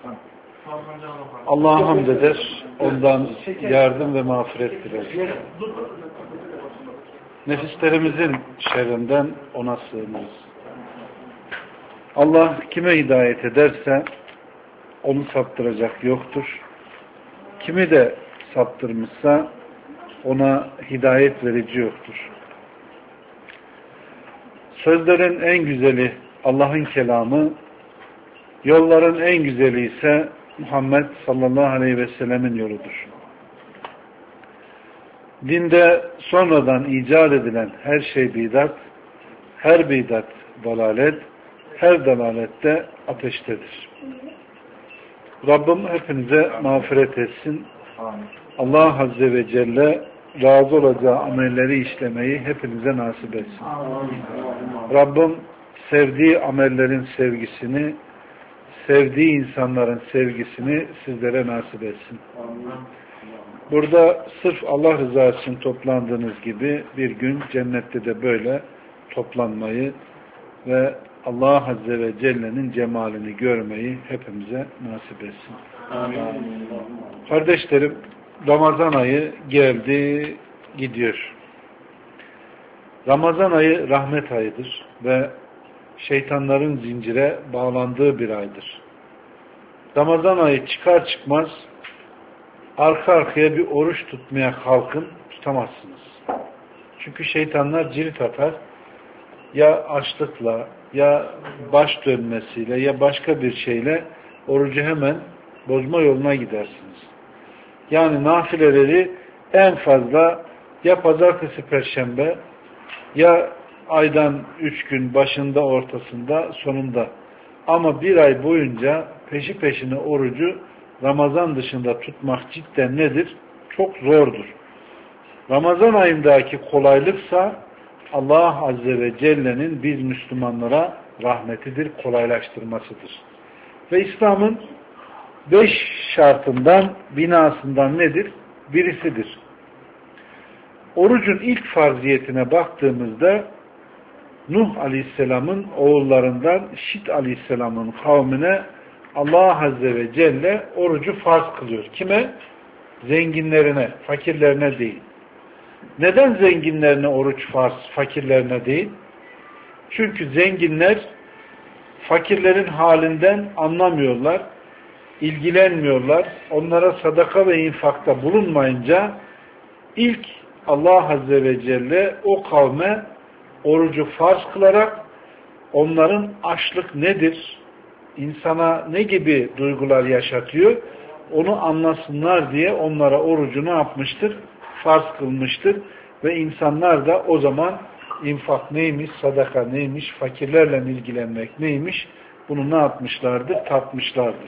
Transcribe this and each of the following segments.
Allah'a hamd eder, ondan yardım ve mağfiret dileriz. Nefislerimizin şerrinden ona sığınırız. Allah kime hidayet ederse onu saptıracak yoktur. Kimi de saptırmışsa ona hidayet verici yoktur. Sözlerin en güzeli Allah'ın kelamı, yolların en güzeli ise Muhammed sallallahu aleyhi ve sellemin yoludur. Dinde sonradan icat edilen her şey bidat, her bidat dalalet, her dalalette ateştedir. Rabbim hepinize mağfiret etsin. Allah Azze ve Celle razı olacağı amelleri işlemeyi hepinize nasip etsin. Rabbim sevdiği amellerin sevgisini, sevdiği insanların sevgisini sizlere nasip etsin. Burada sırf Allah rızası için toplandığınız gibi bir gün cennette de böyle toplanmayı ve Allah Azze ve Celle'nin cemalini görmeyi hepimize nasip etsin. Amin. Kardeşlerim, Ramazan ayı geldi, gidiyor. Ramazan ayı rahmet ayıdır ve şeytanların zincire bağlandığı bir aydır. Ramazan ayı çıkar çıkmaz arka arkaya bir oruç tutmaya kalkın, tutamazsınız. Çünkü şeytanlar cirit atar. Ya açlıkla, ya baş dönmesiyle, ya başka bir şeyle orucu hemen bozma yoluna gidersiniz. Yani nafileleri en fazla ya pazartesi, perşembe, ya aydan 3 gün başında, ortasında, sonunda. Ama bir ay boyunca peşi peşine orucu Ramazan dışında tutmak cidden nedir? Çok zordur. Ramazan ayındaki kolaylıksa Allah Azze ve Celle'nin biz Müslümanlara rahmetidir, kolaylaştırmasıdır. Ve İslam'ın 5 şartından, binasından nedir? Birisidir. Orucun ilk farziyetine baktığımızda Nuh Aleyhisselam'ın oğullarından Şit Aleyhisselam'ın kavmine Allah Azze ve Celle orucu farz kılıyor. Kime? Zenginlerine, fakirlerine değil. Neden zenginlerine oruç farz, fakirlerine değil? Çünkü zenginler fakirlerin halinden anlamıyorlar, ilgilenmiyorlar. Onlara sadaka ve infakta bulunmayınca ilk Allah Azze ve Celle o kavme orucu farz kılarak onların açlık nedir, insana ne gibi duygular yaşatıyor, onu anlasınlar diye onlara orucu ne yapmıştır? Farz kılmıştır. Ve insanlar da o zaman infak neymiş, sadaka neymiş, fakirlerle ilgilenmek neymiş, bunu ne yapmışlardır? Tatmışlardır.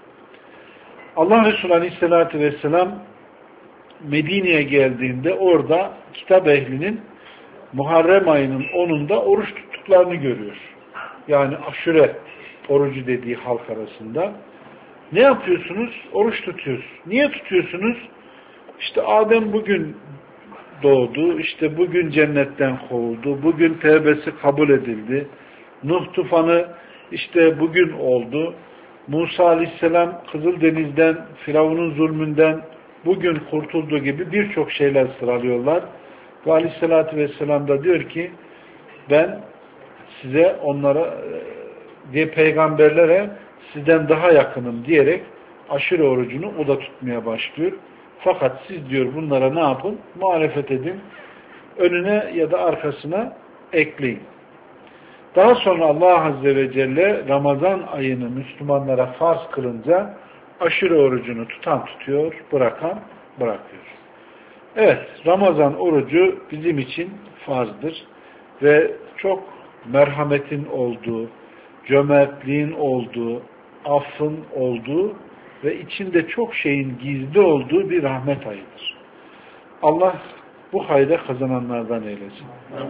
Allah Resulü Aleyhisselatü Vesselam Medine'ye geldiğinde orada kitap ehlinin Muharrem ayının 10'unda oruç tuttuklarını görüyor. Yani aşure orucu dediği halk arasında. Ne yapıyorsunuz? Oruç tutuyoruz. Niye tutuyorsunuz? İşte Adem bugün doğdu, işte bugün cennetten kovuldu, bugün tevbesi kabul edildi. Nuh tufanı işte bugün oldu. Musa Aleyhisselam Kızıldeniz'den, Firavun'un zulmünden bugün kurtulduğu gibi birçok şeyler sıralıyorlar. Ve Aleyhisselatü Vesselam da diyor ki ben size onlara diye peygamberlere sizden daha yakınım diyerek aşure orucunu o da tutmaya başlıyor. Fakat siz diyor bunlara ne yapın? Muhalefet edin. Önüne ya da arkasına ekleyin. Daha sonra Allah Azze ve Celle Ramazan ayını Müslümanlara farz kılınca aşure orucunu tutan tutuyor, bırakan bırakıyor. Evet, Ramazan orucu bizim için farzdır ve çok merhametin olduğu, cömertliğin olduğu, affın olduğu ve içinde çok şeyin gizli olduğu bir rahmet ayıdır. Allah bu hayda kazananlardan eylesin.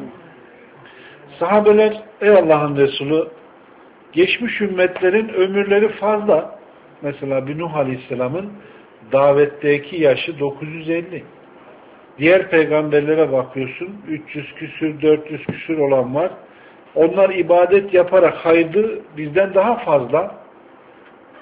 Sahabeler, ey Allah'ın Resulü, geçmiş ümmetlerin ömürleri fazla. Mesela bir Nuh Aleyhisselam'ın davetteki yaşı 950. Diğer peygamberlere bakıyorsun, 300 küsür, 400 küsür olan var. Onlar ibadet yaparak hayırlı bizden daha fazla.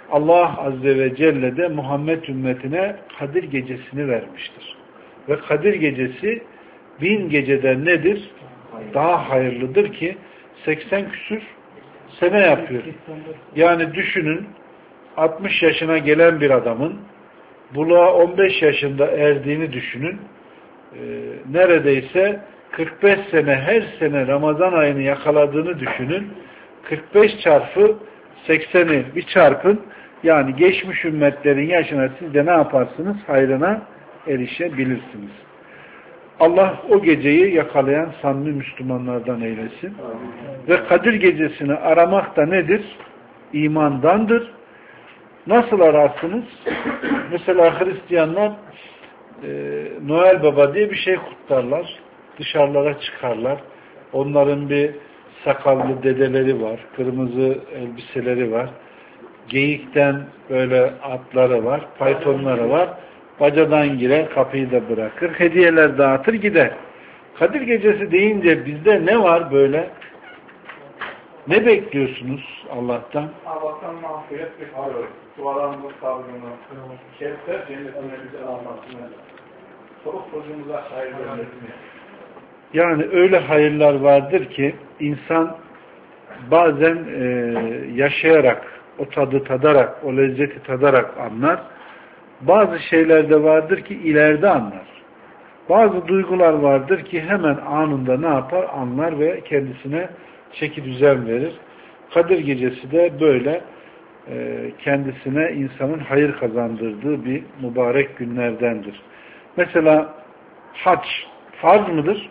Allah Azze ve Celle de Muhammed ümmetine Kadir gecesini vermiştir. Ve Kadir gecesi 1000 geceden nedir? Daha hayırlıdır ki 80 küsür sene yapıyor. Yani düşünün 60 yaşına gelen bir adamın buluğa 15 yaşında erdiğini düşünün. Neredeyse 45 sene her sene Ramazan ayını yakaladığını düşünün. 45 çarpı 80'i bir çarpın. Yani geçmiş ümmetlerin yaşına siz de ne yaparsınız? Hayrına erişebilirsiniz. Allah o geceyi yakalayan samimi Müslümanlardan eylesin. Ve Kadir gecesini aramak da nedir? İmandandır. Nasıl ararsınız? Mesela Hristiyanlar Noel Baba diye bir şey kutlarlar. Dışarılara çıkarlar. Onların bir sakallı dedeleri var. Kırmızı elbiseleri var. Geyikten böyle atları var. Faytonları var. Bacadan girer, kapıyı da bırakır. Hediyeler dağıtır gider. Kadir gecesi deyince bizde ne var böyle? Ne bekliyorsunuz Allah'tan? Allah'tan mağfiret ve hayır. Dualarımız sabrını, şerifler cennetine bizi almasını, çoluk çocuğumuza hayır vermesini. Yani öyle hayırlar vardır ki insan bazen yaşayarak, o tadı tadarak, o lezzeti tadarak anlar. Bazı şeyler de vardır ki ileride anlar. Bazı duygular vardır ki hemen anında ne yapar? Anlar ve kendisine çeki düzen verir. Kadir gecesi de böyle kendisine insanın hayır kazandırdığı bir mübarek günlerdendir. Mesela hac farz mıdır?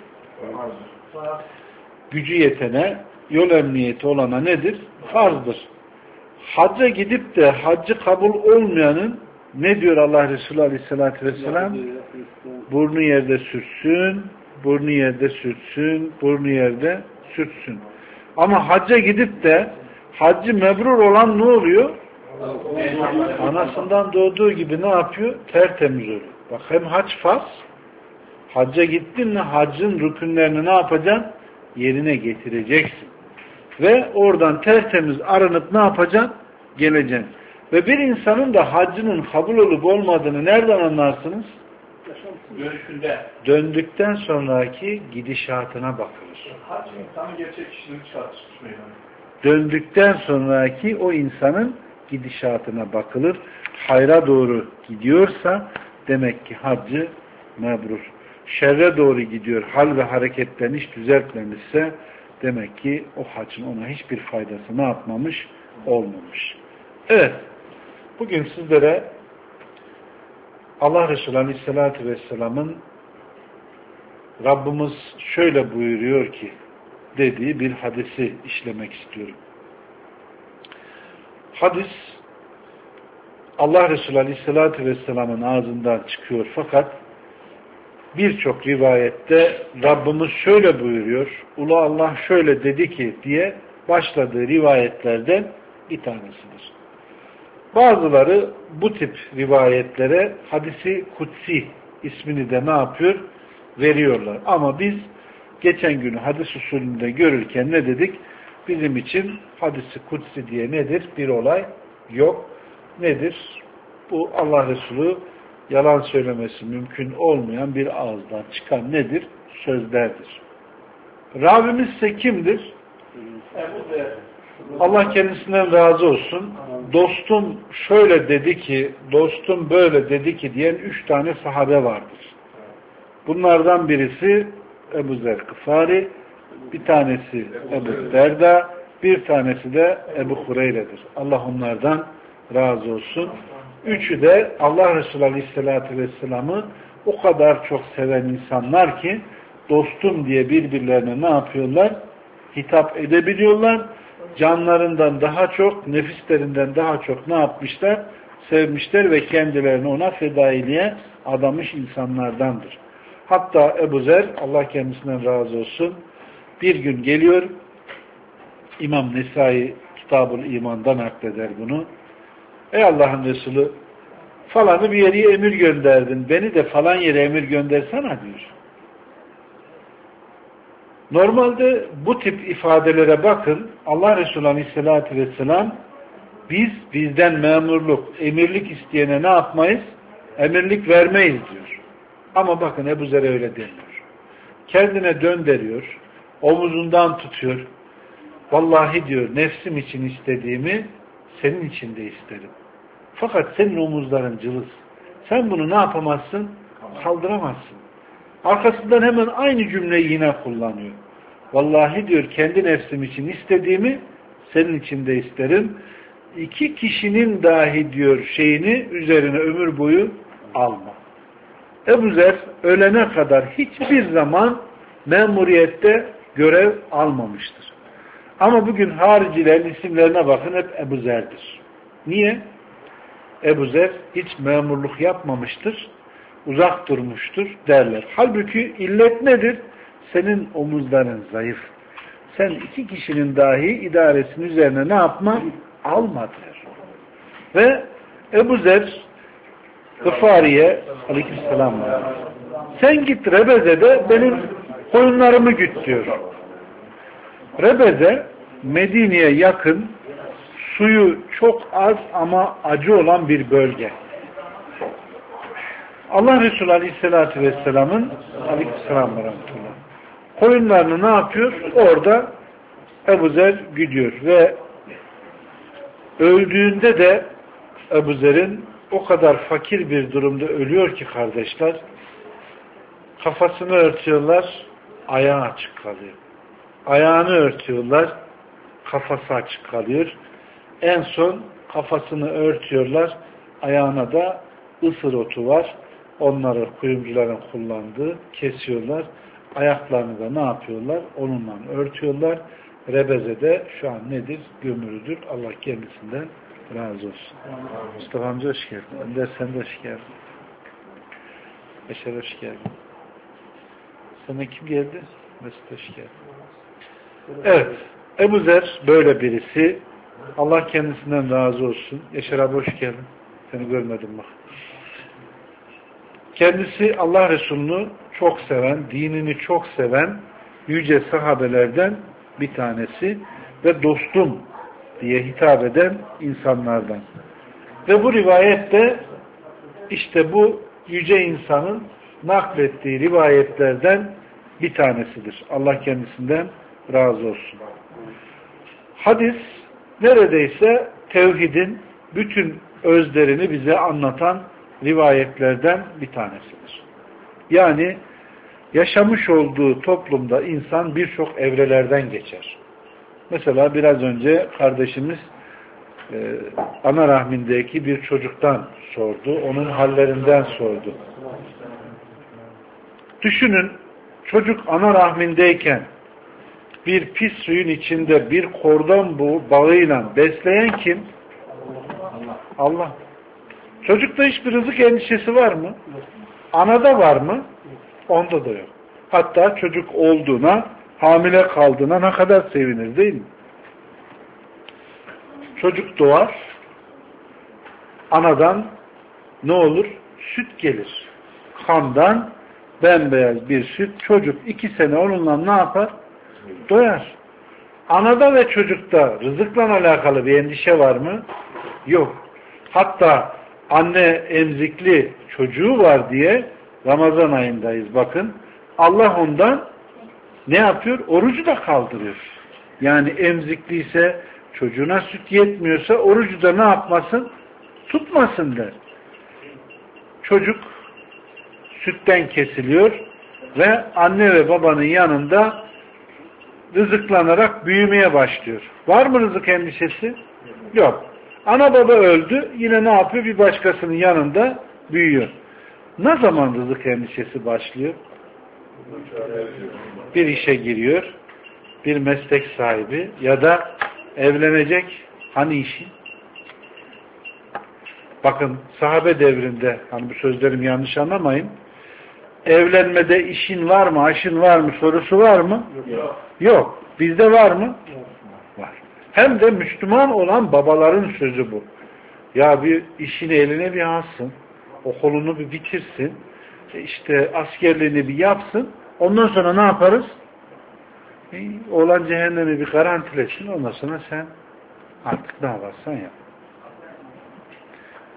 Gücü yetene, yol emniyeti olana nedir? Farzdır. Hacca gidip de haccı kabul olmayanın ne diyor Allah Resulü Aleyhisselatü Vesselam? Burnu yerde sürtsün, burnu yerde sürtsün, burnu yerde sürtsün. Ama hacca gidip de haccı mebrur olan ne oluyor? Anasından doğduğu gibi ne yapıyor? Tertemiz oluyor. Bak hem hac farz, hacca gittin mi haccın rükünlerini ne yapacaksın? Yerine getireceksin. Ve oradan tertemiz arınıp ne yapacaksın? Geleceksin. Ve bir insanın da haccının kabul olup olmadığını nereden anlarsınız? Dönüşünde. Döndükten sonraki gidişatına bakılır. Hac insanın gerçek kişiliğini çıkartmış meydana. Döndükten sonraki o insanın gidişatına bakılır. Hayra doğru gidiyorsa demek ki haccı mebrur. Şerre doğru gidiyor, hal ve hareketlerini hiç düzeltmemişse demek ki o haccın ona hiçbir faydası ne yapmamış? Olmamış. Evet, bugün sizlere Allah Resulü Aleyhisselatü Vesselam'ın Rabbimiz şöyle buyuruyor ki dediği bir hadisi işlemek istiyorum. Hadis Allah Resulü Aleyhisselatü Vesselam'ın ağzından çıkıyor fakat birçok rivayette Rabbimiz şöyle buyuruyor, Ulu Allah şöyle dedi ki diye başladığı rivayetlerden bir tanesidir. Bazıları bu tip rivayetlere hadisi kutsi ismini de ne yapıyor? Veriyorlar. Ama biz geçen günü hadis usulünde görürken ne dedik? Bizim için hadisi kutsi diye nedir? Bir olay yok. Nedir? Bu Allah Resulü yalan söylemesi mümkün olmayan bir ağızdan çıkan nedir? Sözlerdir. Rabbimiz ise kimdir? Allah kendisinden razı olsun. Dostum şöyle dedi ki, dostum böyle dedi ki diyen 3 tane sahabe vardır. Bunlardan birisi Ebu Zer Gıfari, bir tanesi Ebu Derda, bir tanesi de Ebu Hureyre'dir. Allah onlardan razı olsun. Üçü de Allah Resulü Aleyhisselatü Vesselam'ı o kadar çok seven insanlar ki dostum diye birbirlerine ne yapıyorlar? Hitap edebiliyorlar. Canlarından daha çok, nefislerinden daha çok ne yapmışlar? Sevmişler ve kendilerini ona fedailiğe adamış insanlardandır. Hatta Ebu Zer, Allah kendisinden razı olsun, bir gün geliyor, İmam Nesai Kitab-ül İman'dan nakleder bunu. Ey Allah'ın Resulü, falanı bir yere emir gönderdin, beni de falan yere emir göndersene diyor. Normalde bu tip ifadelere bakın, Allah Resulü Aleyhisselatü Vesselam Biz bizden memurluk, emirlik isteyene ne yapmayız? Emirlik vermeyiz diyor. Ama bakın Ebu Zer öyle demiyor. Kendine döndürüyor, omuzundan tutuyor. Vallahi diyor, nefsim için istediğimi senin için de isterim. Fakat senin omuzların cılız. Sen bunu ne yapamazsın? Kaldıramazsın. Arkasından hemen aynı cümleyi yine kullanıyor. Vallahi diyor, kendi nefsim için istediğimi senin için de isterim. İki kişinin dahi diyor şeyini üzerine ömür boyu alma. Ebu Zer ölene kadar hiçbir zaman memuriyette görev almamıştır. Ama bugün haricilerin isimlerine bakın, hep Ebu Zer'dir. Niye? Ebu Zer hiç memurluk yapmamıştır, uzak durmuştur derler. Halbuki illet nedir? Senin omuzların zayıf. Sen iki kişinin dahi idaresinin üzerine ne yapma? Alma der. Ve Ebu Zer Gıfari'ye aleykümselam sen git Rebeze'de benim koyunlarımı güt diyor. Rebeze Medine'ye yakın, suyu çok az ama acı olan bir bölge. Allah Resulü Aleyhisselatü Vesselam'ın aleykümselam ve rahmetullah koyunlarını ne yapıyor? Orada Ebu Zer gidiyor ve öldüğünde de Ebu Zer'in o kadar fakir bir durumda ölüyor ki kardeşler, kafasını örtüyorlar, ayağı açık kalıyor. Ayağını örtüyorlar, kafası açık kalıyor. En son kafasını örtüyorlar, ayağına da ısır otu var. Onları kuyumcuların kullandığı, kesiyorlar. Ayaklarını da ne yapıyorlar? Onunla örtüyorlar. Rebeze'de şu an nedir? Gömülüdür. Allah kendisinden razı olsun. Mustafa amca hoş geldin. Önder sen de hoş geldin. Beşer hoş geldin. Sana kim geldi? Mesut hoş geldin. Evet. Ebu Zer böyle birisi. Allah kendisinden razı olsun. Yaşar abi hoş geldin. Seni görmedim bak. Kendisi Allah Resulü'nü çok seven, dinini çok seven yüce sahabelerden bir tanesi ve dostum diye hitap eden insanlardan. Ve bu rivayette işte bu yüce insanın naklettiği rivayetlerden bir tanesidir. Allah kendisinden razı olsun. Hadis neredeyse tevhidin bütün özlerini bize anlatan rivayetlerden bir tanesidir. Yani yaşamış olduğu toplumda insan birçok evrelerden geçer. Mesela biraz önce kardeşimiz ana rahmindeki bir çocuktan sordu. Onun hallerinden sordu. Düşünün, çocuk ana rahmindeyken bir pis suyun içinde bir kordon bağıyla besleyen kim? Allah. Çocukta hiçbir rızık endişesi var mı? Anada var mı? Onda da yok. Hatta çocuk olduğuna, hamile kaldığına ne kadar sevinir değil mi? Çocuk doğar, anadan ne olur? Süt gelir. Kandan bembeyaz bir süt. Çocuk 2 sene onunla ne yapar? Doyar. Anada ve çocukta rızıkla alakalı bir endişe var mı? Yok. Hatta anne emzikli çocuğu var diye Ramazan ayındayız bakın. Allah ondan ne yapıyor? Orucu da kaldırıyor. Yani emzikliyse, çocuğuna süt yetmiyorsa orucu da ne yapmasın? Tutmasın der. Çocuk sütten kesiliyor ve anne ve babanın yanında rızıklanarak büyümeye başlıyor. Var mı rızık endişesi? Yok. Ana baba öldü, yine ne yapıyor? Bir başkasının yanında büyüyor. Ne zaman rızık endişesi başlıyor? Bir işe giriyor, bir meslek sahibi ya da evlenecek. Hani işi? Bakın sahabe devrinde, hani bu sözlerimi yanlış anlamayın, evlenmede işin var mı, aşın var mı sorusu var mı? Yok. Yok. Bizde var mı? Var. Hem de Müslüman olan babaların sözü bu. Ya bir işini eline bir alsın, okulunu bir bitirsin, işte askerliğini bir yapsın, ondan sonra ne yaparız? Oğlan cehennemi bir garantilesin, ondan sonra sen artık ne yaparsan yap.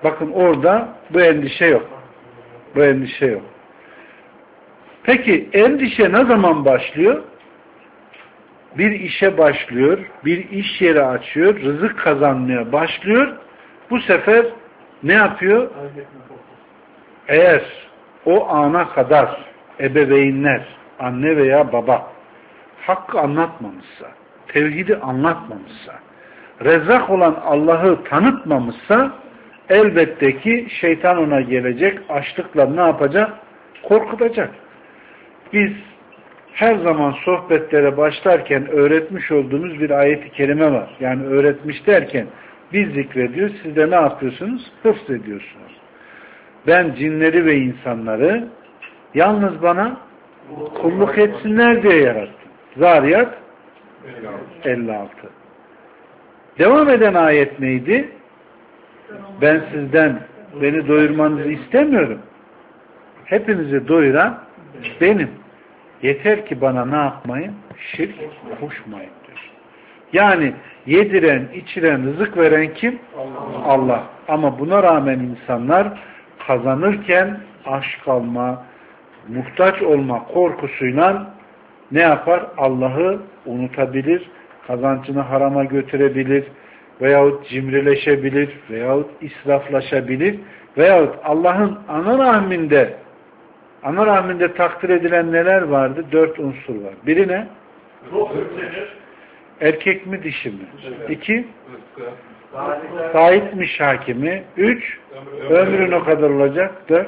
Bakın orada bu endişe yok. Bu endişe yok. Peki endişe ne zaman başlıyor? Bir işe başlıyor, bir iş yeri açıyor, rızık kazanmaya başlıyor. Bu sefer ne yapıyor? Eğer o ana kadar ebeveynler, anne veya baba hakkı anlatmamışsa, tevhidi anlatmamışsa, Rezzak olan Allah'ı tanıtmamışsa elbette ki şeytan ona gelecek, açlıkla ne yapacak? Korkutacak. Biz her zaman sohbetlere başlarken öğretmiş olduğumuz bir ayet-i kerime var. Yani öğretmiş derken biz zikrediyoruz, siz de ne yapıyorsunuz? Hıfz ediyorsunuz. Ben cinleri ve insanları yalnız bana kulluk etsinler diye yarattım. Zariyat 56. Devam eden ayet neydi? Ben sizden beni doyurmanızı istemiyorum. Hepinizi doyuran benim. Yeter ki bana ne yapmayın? Şirk koşmayın diyor. Yani yediren, içiren, rızık veren kim? Allah. Ama buna rağmen insanlar kazanırken aç kalma, muhtaç olma korkusuyla ne yapar? Allah'ı unutabilir, kazancını harama götürebilir veyahut cimrileşebilir veyahut israflaşabilir veyahut Allah'ın ana rahminde takdir edilen neler vardı? 4 unsur var. Biri ne? Erkek mi dişi mi? 2 sahip mi şaki mi? 3 ömrün o kadar olacak. 4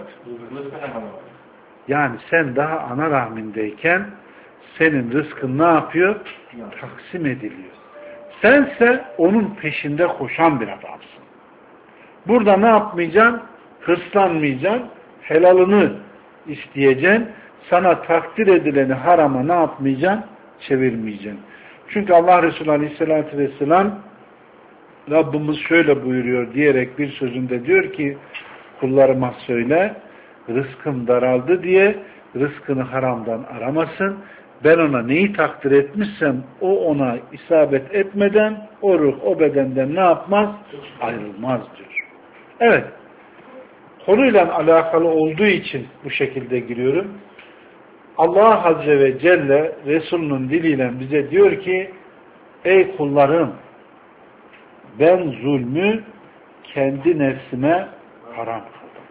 yani sen daha ana rahmindeyken senin rızkın ne yapıyor? Taksim ediliyor. Sense onun peşinde koşan bir adamsın. Burada ne yapmayacaksın? Hırslanmayacaksın. Helalını isteyeceksin. Sana takdir edileni harama ne yapmayacaksın? Çevirmeyeceksin. Çünkü Allah Resulü Aleyhisselatü Vesselam Rabbimiz şöyle buyuruyor diyerek bir sözünde diyor ki kullarıma söyle rızkım daraldı diye rızkını haramdan aramasın. Ben ona neyi takdir etmişsem o ona isabet etmeden o ruh o bedenden ne yapmaz? Ayrılmaz diyor. Evet. Konuyla alakalı olduğu için bu şekilde giriyorum. Allah Azze ve Celle Resulünün diliyle bize diyor ki ey kullarım ben zulmü kendi nefsime haram kıldım.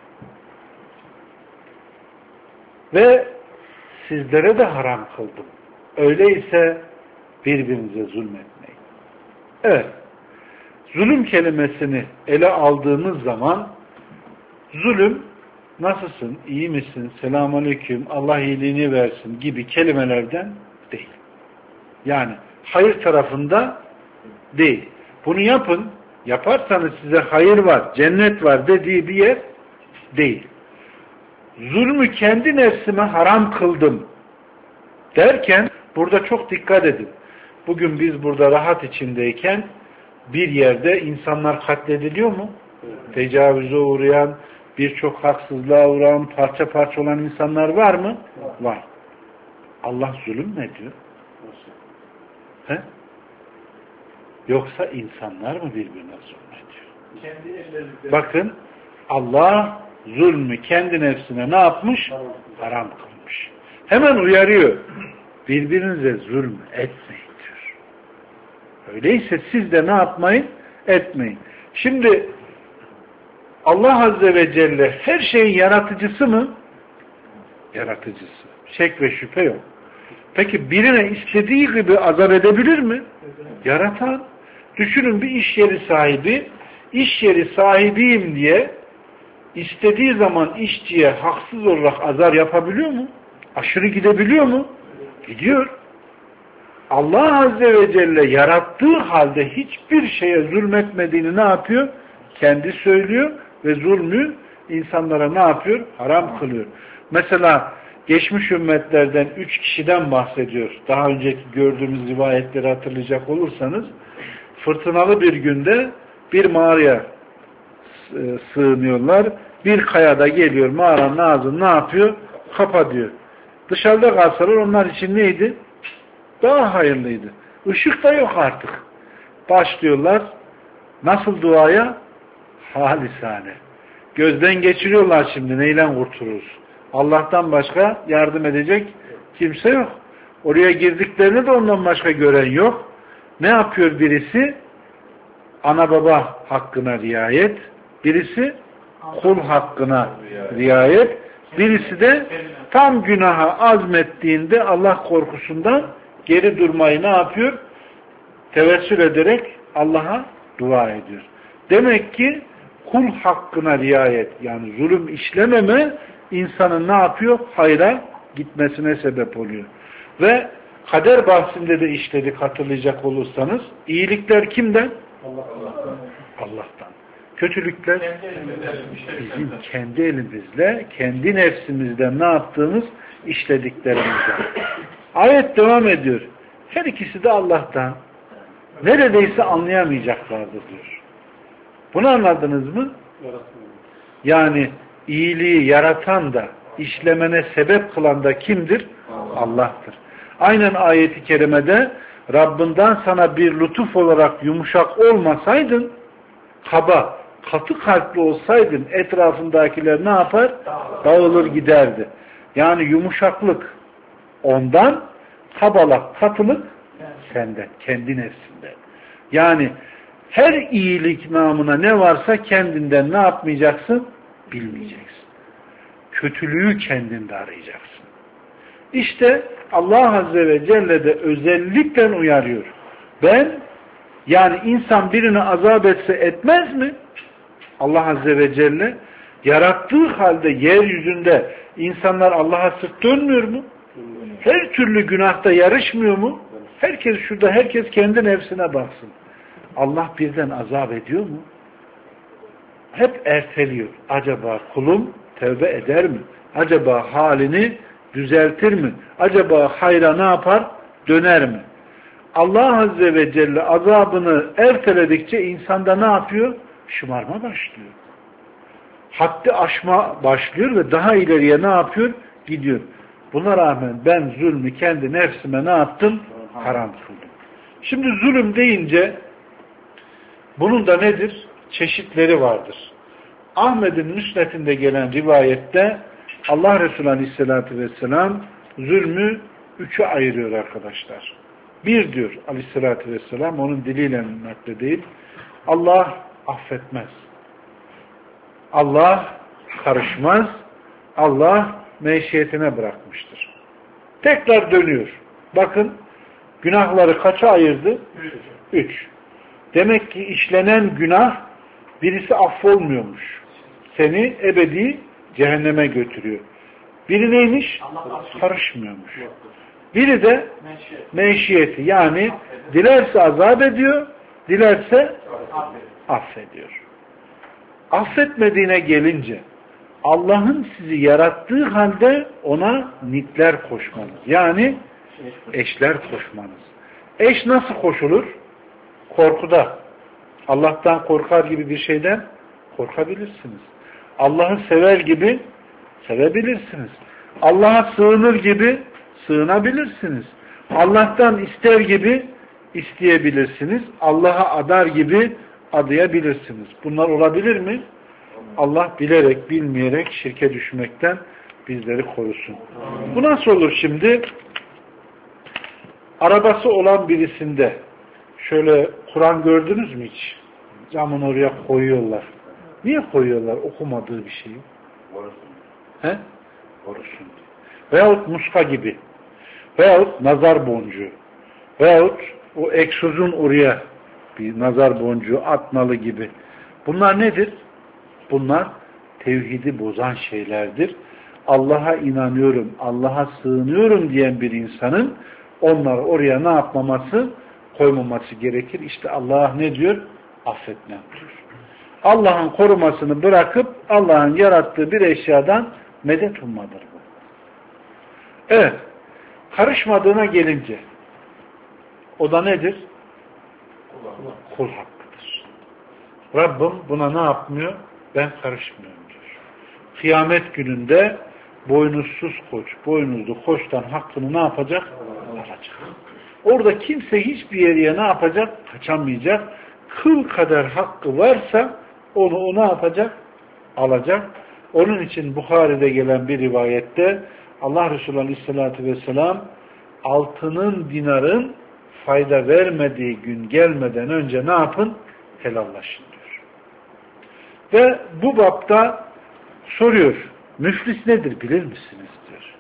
Ve sizlere de haram kıldım. Öyleyse birbirinize zulmetmeyin. Evet. Zulüm kelimesini ele aldığımız zaman zulüm nasılsın, iyi misin, selamünaleyküm, Allah iyiliğini versin gibi kelimelerden değil. Yani hayır tarafında değil. Bunu yapın, yaparsanız size hayır var, cennet var dediği bir yer değil. Zulmü kendi nefsime haram kıldım derken burada çok dikkat edin. Bugün biz burada rahat içindeyken bir yerde insanlar katlediliyor mu? Tecavüze uğrayan, birçok haksızlığa uğrayan, parça parça olan insanlar var mı? Var. Allah zulüm mü ediyor? He? Yoksa insanlar mı birbirine zulmediyor? Bakın Allah zulmü kendi nefsine ne yapmış? Haram kılmış. Hemen uyarıyor. Birbirinize zulm etmeyin diyor. Öyleyse siz de ne yapmayın? Etmeyin. Şimdi Allah Azze ve Celle her şeyin yaratıcısı mı? Yaratıcısı. Şek ve şüphe yok. Peki birine istediği gibi azap edebilir mi? Yaratan. Düşünün bir iş yeri sahibi, iş yeri sahibiyim diye istediği zaman işçiye haksız olarak azar yapabiliyor mu? Aşırı gidebiliyor mu? Gidiyor. Allah Azze ve Celle yarattığı halde hiçbir şeye zulmetmediğini ne yapıyor? Kendi söylüyor ve zulmü insanlara ne yapıyor? Haram kılıyor. Mesela geçmiş ümmetlerden 3 kişiden bahsediyor. Daha önceki gördüğümüz rivayetleri hatırlayacak olursanız fırtınalı bir günde bir mağaraya sığınıyorlar. Bir kayada geliyor mağaranın ağzını ne yapıyor? Kapatıyor. Dışarıda kalsalar onlar için neydi? Daha hayırlıydı. Işık da yok artık. Başlıyorlar. Nasıl duaya? Halisane. gözden geçiriyorlar şimdi. Neyle kurtuluruz? Allah'tan başka yardım edecek kimse yok. Oraya girdiklerini de ondan başka gören yok. Ne yapıyor birisi? Ana baba hakkına riayet. Birisi kul hakkına riayet. Birisi de tam günaha azmettiğinde Allah korkusundan geri durmayı ne yapıyor? Tevessül ederek Allah'a dua ediyor. Demek ki kul hakkına riayet, yani zulüm işlememe insanın ne yapıyor? Hayra gitmesine sebep oluyor. Ve kader bahsinde de işledik, hatırlayacak olursanız. İyilikler kimden? Allah'tan. Kötülükler bizim kendi elimizle, kendi nefsimizden ne yaptığımız işlediklerimizden. Ayet devam ediyor. Her ikisi de Allah'tan. Neredeyse anlayamayacaklardır diyor. Bunu anladınız mı? Yani iyiliği yaratan da, işlemene sebep kılan da kimdir? Allah'tır. Aynen ayeti kerimede Rabbinden sana bir lütuf olarak yumuşak olmasaydın, kaba, katı kalpli olsaydın etrafındakiler ne yapar? Dağılır giderdi. Yani yumuşaklık ondan, kabalık, katılık senden, kendi nefsinden. Yani her iyilik namına ne varsa kendinden ne yapmayacaksın? Bilmeyeceksin. Kötülüğü kendinde arayacaksın. İşte Allah Azze ve Celle de özellikle uyarıyor. Yani insan birini azap etse etmez mi? Allah Azze ve Celle yarattığı halde yeryüzünde insanlar Allah'a sırt dönmüyor mu? Her türlü günahta yarışmıyor mu? Herkes kendi nefsine baksın. Allah birden azap ediyor mu? Hep erteliyor. Acaba kulum tövbe eder mi? Acaba halini düzeltir mi? Acaba hayra ne yapar? Döner mi? Allah Azze ve Celle azabını erteledikçe insanda ne yapıyor? Şımarma başlıyor. Haddi aşma başlıyor ve daha ileriye ne yapıyor? Gidiyor. Buna rağmen ben zulmü kendi nefsime ne yaptım? Haram kıldım. Şimdi zulüm deyince bunun da nedir? Çeşitleri vardır. Ahmet'in müsnedinde gelen rivayette Allah Resulü Aleyhisselatü Vesselam zulmü 3'e ayırıyor arkadaşlar. Bir diyor Aleyhisselatü Vesselam, onun diliyle nakledeyim. Allah affetmez. Allah karışmaz. Allah meşiyetine bırakmıştır. Tekrar dönüyor. Bakın günahları kaça ayırdı? 3. Demek ki işlenen günah birisi affolmuyormuş. Seni ebedi cehenneme götürüyor. Biri neymiş? Karışmıyormuş. Biri de meşiyeti, yani dilerse azap ediyor, dilerse affediyor. Affetmediğine gelince Allah'ın sizi yarattığı halde ona nitler koşmanız. Yani eşler koşmanız. Eş nasıl koşulur? Korkuda. Allah'tan korkar gibi bir şeyden korkabilirsiniz. Allah'ı sever gibi sevebilirsiniz. Allah'a sığınır gibi sığınabilirsiniz. Allah'tan ister gibi isteyebilirsiniz. Allah'a adar gibi adayabilirsiniz. Bunlar olabilir mi? Allah bilerek, bilmeyerek şirke düşmekten bizleri korusun. Bu nasıl olur şimdi? Arabası olan birisinde şöyle Kur'an gördünüz mü hiç? Camını oraya koyuyorlar. Niye koyuyorlar okumadığı bir şeyi? He? Korusun. Veyahut muska gibi. Veyahut nazar boncuğu. Veyahut o egzozun oraya bir nazar boncuğu atmalı gibi. Bunlar nedir? Bunlar tevhidi bozan şeylerdir. Allah'a inanıyorum, Allah'a sığınıyorum diyen bir insanın onları oraya ne yapmaması? Koymaması gerekir. İşte Allah ne diyor? Affetmem diyor. Allah'ın korumasını bırakıp Allah'ın yarattığı bir eşyadan medet ummadır bu. Evet. Karışmadığına gelince o da nedir? Kul hakkıdır. Rabbim buna ne yapmıyor? Ben karışmıyorum diyor. Kıyamet gününde boynuzsuz koç, boynuzlu koçtan hakkını ne yapacak? Alacak. Orada kimse hiçbir yere ne yapacak? Kaçamayacak. Kıl kadar hakkı varsa onu o ne yapacak? alacak. Onun için Bukhari'de gelen bir rivayette Allah Resulü Aleyhisselatü Vesselam altının, dinarın fayda vermediği gün gelmeden önce ne yapın? Helallaşın diyor. Ve bu bapta soruyor. Müflis nedir bilir misiniz diyor.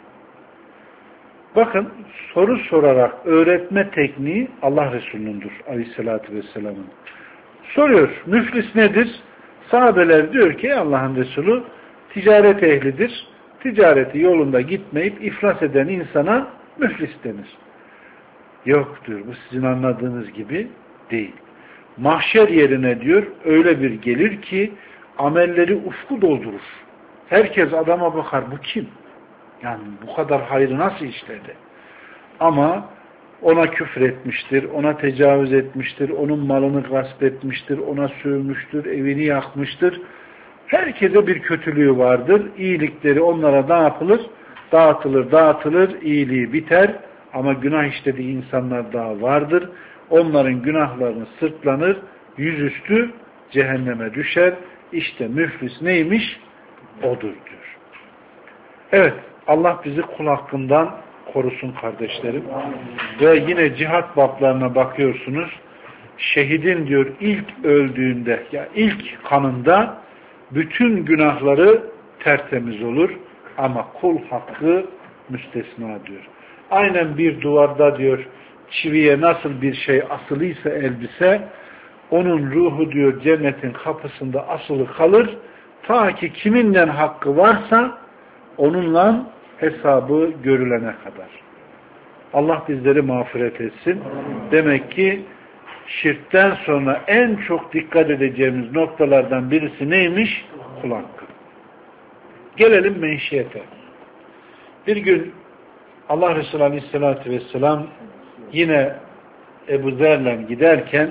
Bakın soru sorarak öğretme tekniği Allah Resulü'nündür Aleyhisselatü Vesselam'ın. Soruyor. Müflis nedir? Sahabeler diyor ki Allah'ın Resulü ticaret ehlidir. Ticareti yolunda gitmeyip iflas eden insana müflis denir. Yok diyor. Bu sizin anladığınız gibi değil. Mahşer yerine diyor öyle bir gelir ki amelleri ufku doldurur. Herkes adama bakar. Bu kim? Yani bu kadar hayrı nasıl işledi? Ama ona küfür etmiştir, ona tecavüz etmiştir, onun malını gasp etmiştir, ona sövmüştür, evini yakmıştır. Herkese bir kötülüğü vardır. İyilikleri onlara ne yapılır? Dağıtılır, iyiliği biter. Ama günah işlediği insanlar daha vardır. Onların günahlarını sırtlanır, yüzüstü cehenneme düşer. İşte müflis neymiş? Odur diyor. Evet, Allah bizi kul hakkından korusun kardeşlerim. Ve yine cihat bablarına bakıyorsunuz. Şehidin diyor ilk öldüğünde, ya ilk kanında bütün günahları tertemiz olur. Ama kul hakkı müstesna diyor. Aynen bir duvarda diyor çiviye nasıl bir şey asılıysa elbise, onun ruhu diyor cennetin kapısında asılı kalır. Ta ki kiminden hakkı varsa onunla hesabı görülene kadar. Allah bizleri mağfiret etsin. Demek ki şirkten sonra en çok dikkat edeceğimiz noktalardan birisi neymiş? Kul hakkı. Gelelim menşiyete. Bir gün Allah Resulü Aleyhisselatü Vesselam yine Ebu Zer'le giderken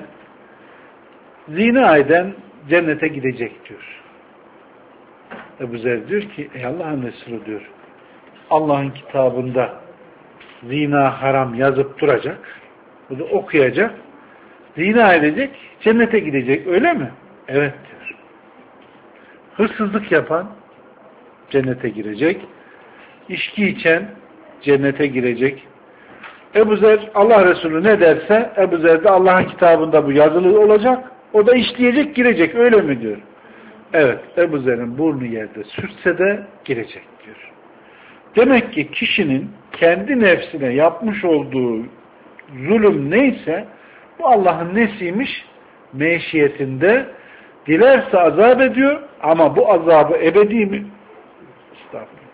zina eden cennete gidecek diyor. Ebu Zer diyor ki ey Allah'ın Resulü diyor Allah'ın kitabında zina haram yazıp duracak. Bu da okuyacak. Zina edecek, cennete gidecek. Öyle mi? Evet diyor. Hırsızlık yapan cennete girecek. İçki içen cennete girecek. Ebu Zer Allah Resulü ne derse Ebu Zer de Allah'ın kitabında bu yazılı olacak. O da işleyecek, girecek. Öyle mi diyor? Evet. Ebu Zer'in burnu yerde sürtse de girecek diyor. Demek ki kişinin kendi nefsine yapmış olduğu zulüm neyse bu Allah'ın nesiymiş? Meşiyetinde dilerse azap ediyor ama bu azabı ebedi mi? Estağfurullah.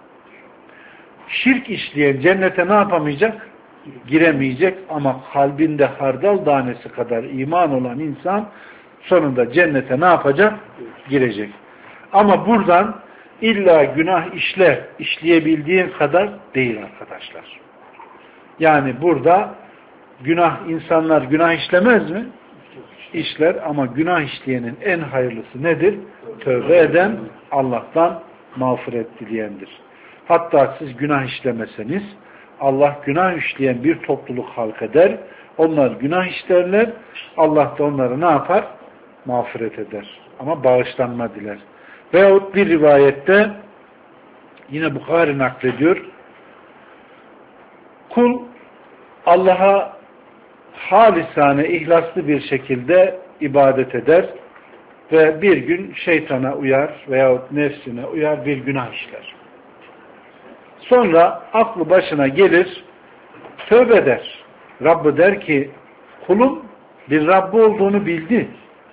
Şirk işleyen cennete ne yapamayacak? Giremeyecek ama kalbinde hardal tanesi kadar iman olan insan sonunda cennete ne yapacak? Girecek. Ama buradan illa günah işleyebildiğin kadar değil arkadaşlar. Yani burada insanlar günah işlemez mi? İşler ama günah işleyenin en hayırlısı nedir? Tövbe eden, Allah'tan mağfiret dileyendir. Hatta siz günah işlemeseniz Allah günah işleyen bir topluluk halk eder. Onlar günah işlerler. Allah da onları ne yapar? Mağfiret eder. Ama bağışlanma diler. Veyahut bir rivayette yine Bukhari naklediyor. Kul Allah'a halisane, ihlaslı bir şekilde ibadet eder ve bir gün şeytana uyar veyahut nefsine uyar bir günah işler. Sonra aklı başına gelir, tövbe eder. Rabbi der ki, kulum bir Rabbi olduğunu bildi.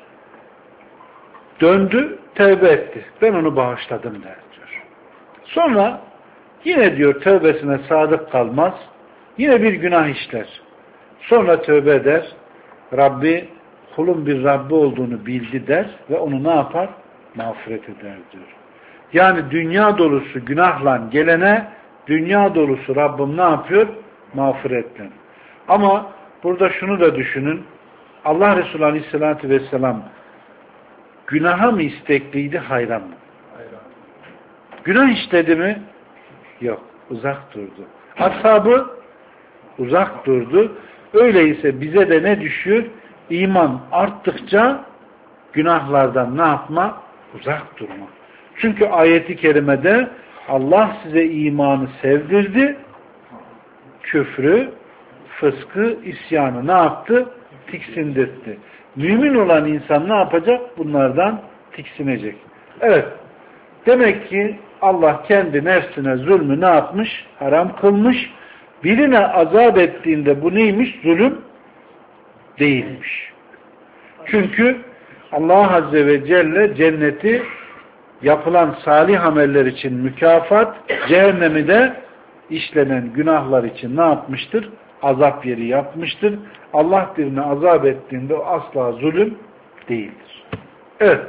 Döndü, tövbe etti. Ben onu bağışladım der diyor. Sonra yine diyor tövbesine sadık kalmaz. Yine bir günah işler. Sonra tövbe eder. Rabbi kulun bir Rabbi olduğunu bildi der ve onu ne yapar? Mağfiret eder diyor. Yani dünya dolusu günahla gelene dünya dolusu Rabbim ne yapıyor? Mağfiretle. Ama burada şunu da düşünün. Allah Resulü Aleyhisselatü Vesselam günaha mı istekliydi, hayran mı? Hayran. Günah işledi mi? Yok. Uzak durdu. Ashabı uzak durdu. Öyleyse bize de ne düşüyor? İman arttıkça günahlardan ne yapma? Uzak durma. Çünkü ayeti kerimede Allah size imanı sevdirdi, küfrü, fıskı, isyanı ne yaptı? Tiksindirdi. Mümin olan insan ne yapacak? Bunlardan tiksinecek. Evet. Demek ki Allah kendi nefsine zulmü ne yapmış? Haram kılmış. Birine azap ettiğinde bu neymiş? Zulüm değilmiş. Çünkü Allah Azze ve Celle cenneti yapılan salih ameller için mükafat, cehennemi de işlenen günahlar için ne yapmıştır? Azap yeri yapmıştır. Allah birine azap ettiğinde o asla zulüm değildir. Evet.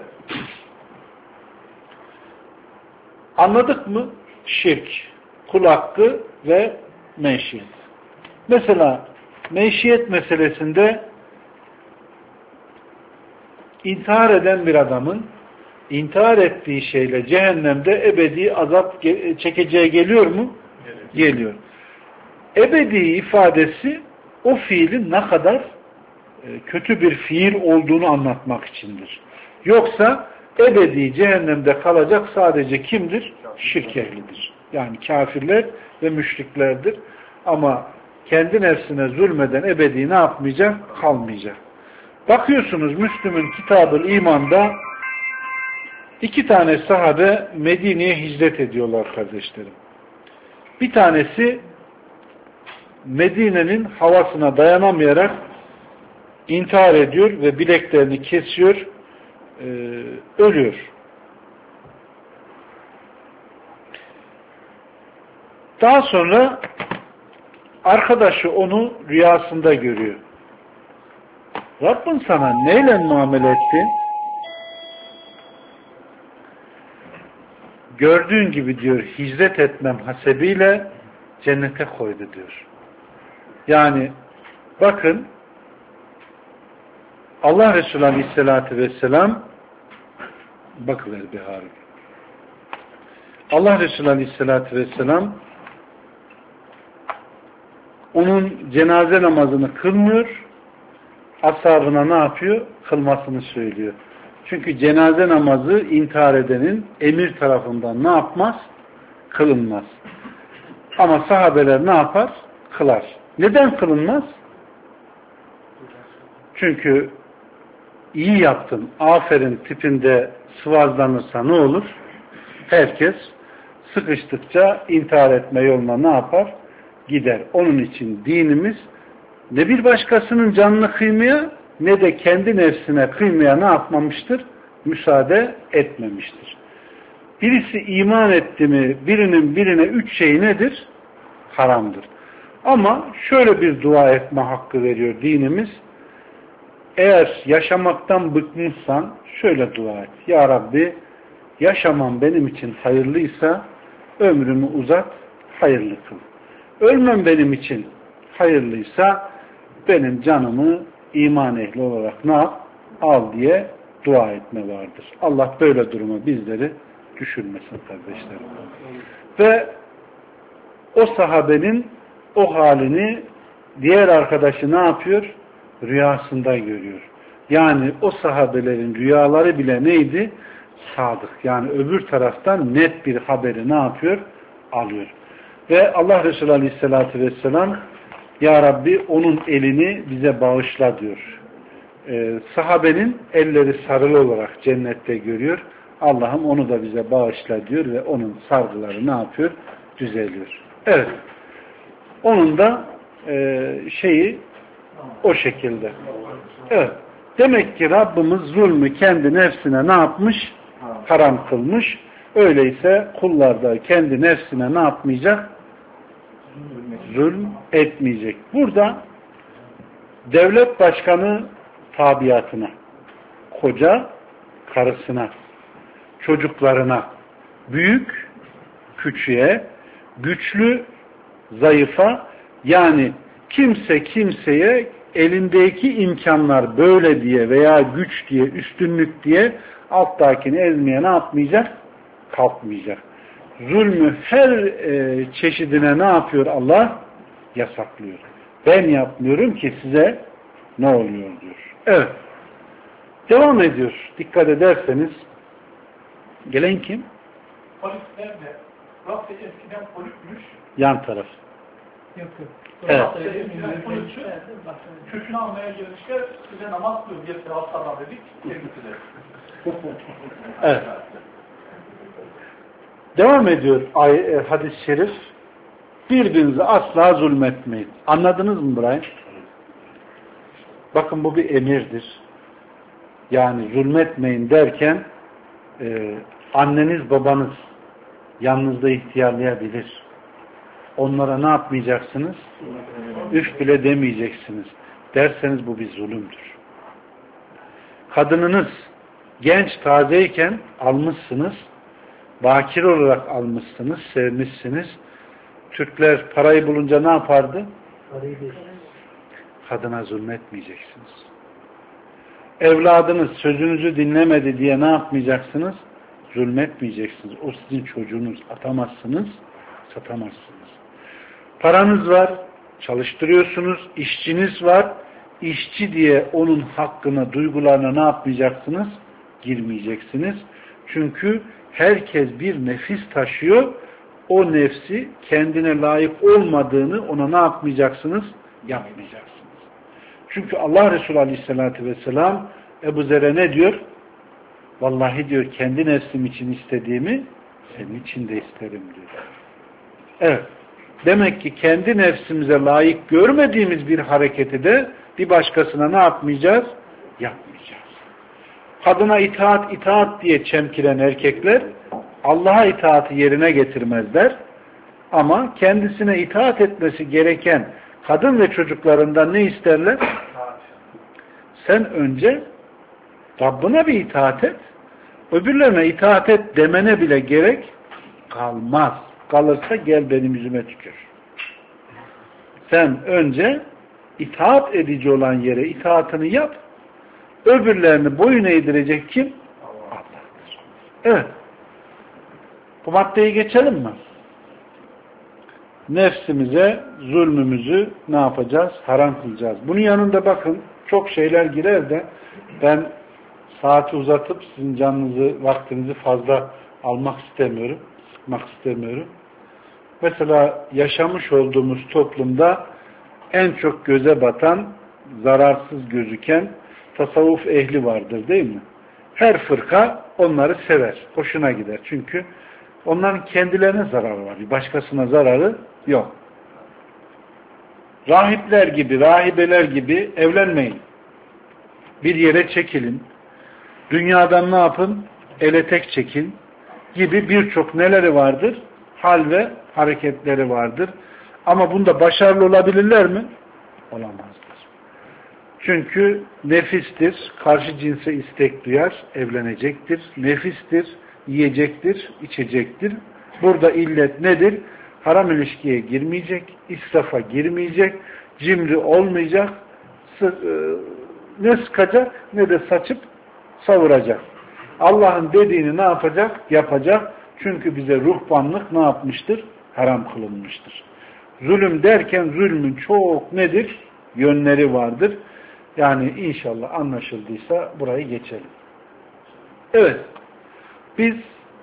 Anladık mı? Şirk, kul hakkı ve menşiyet. Mesela menşiyet meselesinde intihar eden bir adamın intihar ettiği şeyle cehennemde ebedi azap çekeceği geliyor mu? Evet. Geliyor. Ebedi ifadesi o fiilin ne kadar kötü bir fiil olduğunu anlatmak içindir. Yoksa ebedi cehennemde kalacak sadece kimdir? Şirk ehlidir. Yani kafirler ve müşriklerdir. Ama kendi nefsine zulmeden ebedi ne yapmayacak? Kalmayacak. Bakıyorsunuz Müslüm'ün Kitab-ül İman'da 2 tane sahabe Medine'ye hicret ediyorlar kardeşlerim. Bir tanesi Medine'nin havasına dayanamayarak intihar ediyor ve bileklerini kesiyor, ölüyor. Daha sonra arkadaşı onu rüyasında görüyor. Rabbin sana neyle muamele etti? Gördüğün gibi diyor hicret etmem hasebiyle cennete koydu diyor. Yani bakın Allah Resulü Aleyhisselatü Vesselam bakıver bir harbi. Allah Resulü Aleyhisselatü Vesselam onun cenaze namazını kılmıyor, ashabına ne yapıyor? Kılmasını söylüyor. Çünkü cenaze namazı intihar edenin emir tarafından ne yapmaz? Kılınmaz. Ama sahabeler ne yapar? Kılar. Neden kılınmaz? Çünkü iyi yaptın, aferin tipinde sıvazlanırsa ne olur? Herkes sıkıştıkça intihar etme yoluna ne yapar? Gider. Onun için dinimiz ne bir başkasının canını kıymaya ne de kendi nefsine kıymaya ne yapmamıştır? Müsaade etmemiştir. Birisi iman etti mi birinin birine 3 şey nedir? Haramdır. Ama şöyle bir dua etme hakkı veriyor dinimiz. Eğer yaşamaktan bıkmışsan şöyle dua et. Ya Rabbi yaşamam benim için hayırlıysa ömrümü uzat, hayırlı kıl. Ölmem benim için hayırlıysa benim canımı iman ehli olarak ne yap? Al diye dua etme vardır. Allah böyle duruma bizleri düşürmesin kardeşlerim. Ve o sahabenin o halini diğer arkadaşı ne yapıyor? Rüyasında görüyor. Yani o sahabelerin rüyaları bile neydi? Sadık. Yani öbür taraftan net bir haberi ne yapıyor? Alıyor. Ve Allah Resulü Aleyhisselatü Vesselam Ya Rabbi onun elini bize bağışla diyor. Sahabenin elleri sarılı olarak cennette görüyor. Allah'ım onu da bize bağışla diyor ve onun sargıları ne yapıyor? Düzeliyor. Evet. Onun da şeyi o şekilde. Evet. Demek ki Rabbimiz zulmü kendi nefsine ne yapmış? Haram kılmış. Öyleyse kullar da kendi nefsine ne yapmayacak? Zulm etmeyecek. Burada devlet başkanı tabiatına, koca karısına, çocuklarına, büyük küçüğe, güçlü zayıfa, yani kimse kimseye elindeki imkanlar böyle diye veya güç diye, üstünlük diye alttakini ezmeye ne yapmayacak? Kalkmayacak. Zulmü her çeşidine ne yapıyor Allah? Yasaklıyor. Ben yapmıyorum ki size ne oluyor diyor. Evet. Devam ediyor. Dikkat ederseniz gelen kim? Poliplerle, burası eskiden polipmiş. Yan taraf. Yok. Evet. Eskiden polipçi. Kökünü almaya gelmişler. Size namaz kılıyor diye sevaplarla dedik. Kendisiler. Evet. Devam ediyor hadis-i şerif. Birbirinize asla zulmetmeyin. Anladınız mı burayı? Bakın bu bir emirdir. Yani zulmetmeyin derken anneniz babanız yanınızda ihtiyarlayabilir. Onlara ne yapmayacaksınız? Üf bile demeyeceksiniz. Derseniz bu bir zulümdür. Kadınınız genç tazeyken almışsınız. Bakir olarak almışsınız, sevmişsiniz. Türkler parayı bulunca ne yapardı? Kadına zulmetmeyeceksiniz. Evladınız sözünüzü dinlemedi diye ne yapmayacaksınız? Zulmetmeyeceksiniz. O sizin çocuğunuz. Atamazsınız, satamazsınız. Paranız var, çalıştırıyorsunuz, işçiniz var. İşçi diye onun hakkına, duygularına ne yapmayacaksınız? Girmeyeceksiniz. Çünkü herkes bir nefis taşıyor. O nefsi kendine layık olmadığını ona ne yapmayacaksınız? Yapmayacaksınız. Çünkü Allah Resulü Aleyhisselatü Vesselam Ebu Zer'e ne diyor? Vallahi diyor kendi nefsim için istediğimi senin için de isterim diyor. Evet. Demek ki kendi nefsimize layık görmediğimiz bir hareketi de bir başkasına ne yapmayacağız? Yapmayacağız. Kadına itaat diye çemkiren erkekler Allah'a itaati yerine getirmezler. Ama kendisine itaat etmesi gereken kadın ve çocuklarından ne isterler? Sen önce Rabbine bir itaat et. Öbürlerine itaat et demene bile gerek kalmaz. Kalırsa gel benim yüzüme tükür. Sen önce itaat edici olan yere itaatını yap. Öbürlerini boyun eğdirecek kim? Allah'tır. Evet. Bu maddeyi geçelim mi? Nefsimize zulmümüzü ne yapacağız? Haram kılacağız. Bunun yanında bakın çok şeyler girer de ben saati uzatıp sizin canınızı, vaktinizi fazla almak istemiyorum. Sıkmak istemiyorum. Mesela yaşamış olduğumuz toplumda en çok göze batan, zararsız gözüken tasavvuf ehli vardır değil mi? Her fırka onları sever. Hoşuna gider. Çünkü onların kendilerine zararı var. Başkasına zararı yok. Rahipler gibi, rahibeler gibi evlenmeyin. Bir yere çekilin. Dünyadan ne yapın? Ele tek çekin. Gibi birçok neleri vardır? Hal ve hareketleri vardır. Ama bunda başarılı olabilirler mi? Olamazlar. Çünkü nefistir, karşı cinse istek duyar, evlenecektir. Nefistir, yiyecektir, içecektir. Burada illet nedir? Haram ilişkiye girmeyecek, israfa girmeyecek, cimri olmayacak, ne sıkacak ne de saçıp savuracak. Allah'ın dediğini ne yapacak? Yapacak. Çünkü bize ruhbanlık ne yapmıştır? Haram kılınmıştır. Zulüm derken zulmün çok nedir? Yönleri vardır. Yani inşallah anlaşıldıysa burayı geçelim. Evet. Biz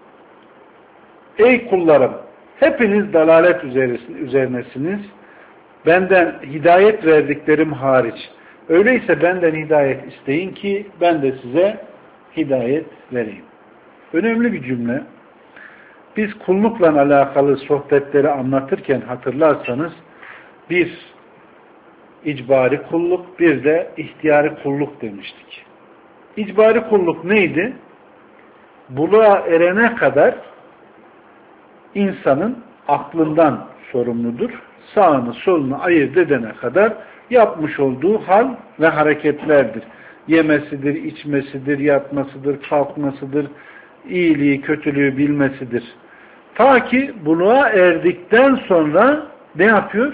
ey kullarım hepiniz dalalet üzerinesiniz. Benden hidayet verdiklerim hariç. Öyleyse benden hidayet isteyin ki ben de size hidayet vereyim. Önemli bir cümle. Biz kullukla alakalı sohbetleri anlatırken hatırlarsanız bir icbari kulluk, bir de ihtiyari kulluk demiştik. İcbari kulluk neydi? Buluğa erene kadar insanın aklından sorumludur. Sağını solunu ayırt edene kadar yapmış olduğu hal ve hareketlerdir. Yemesidir, içmesidir, yatmasıdır, kalkmasıdır, iyiliği, kötülüğü bilmesidir. Ta ki buluğa erdikten sonra ne yapıyor?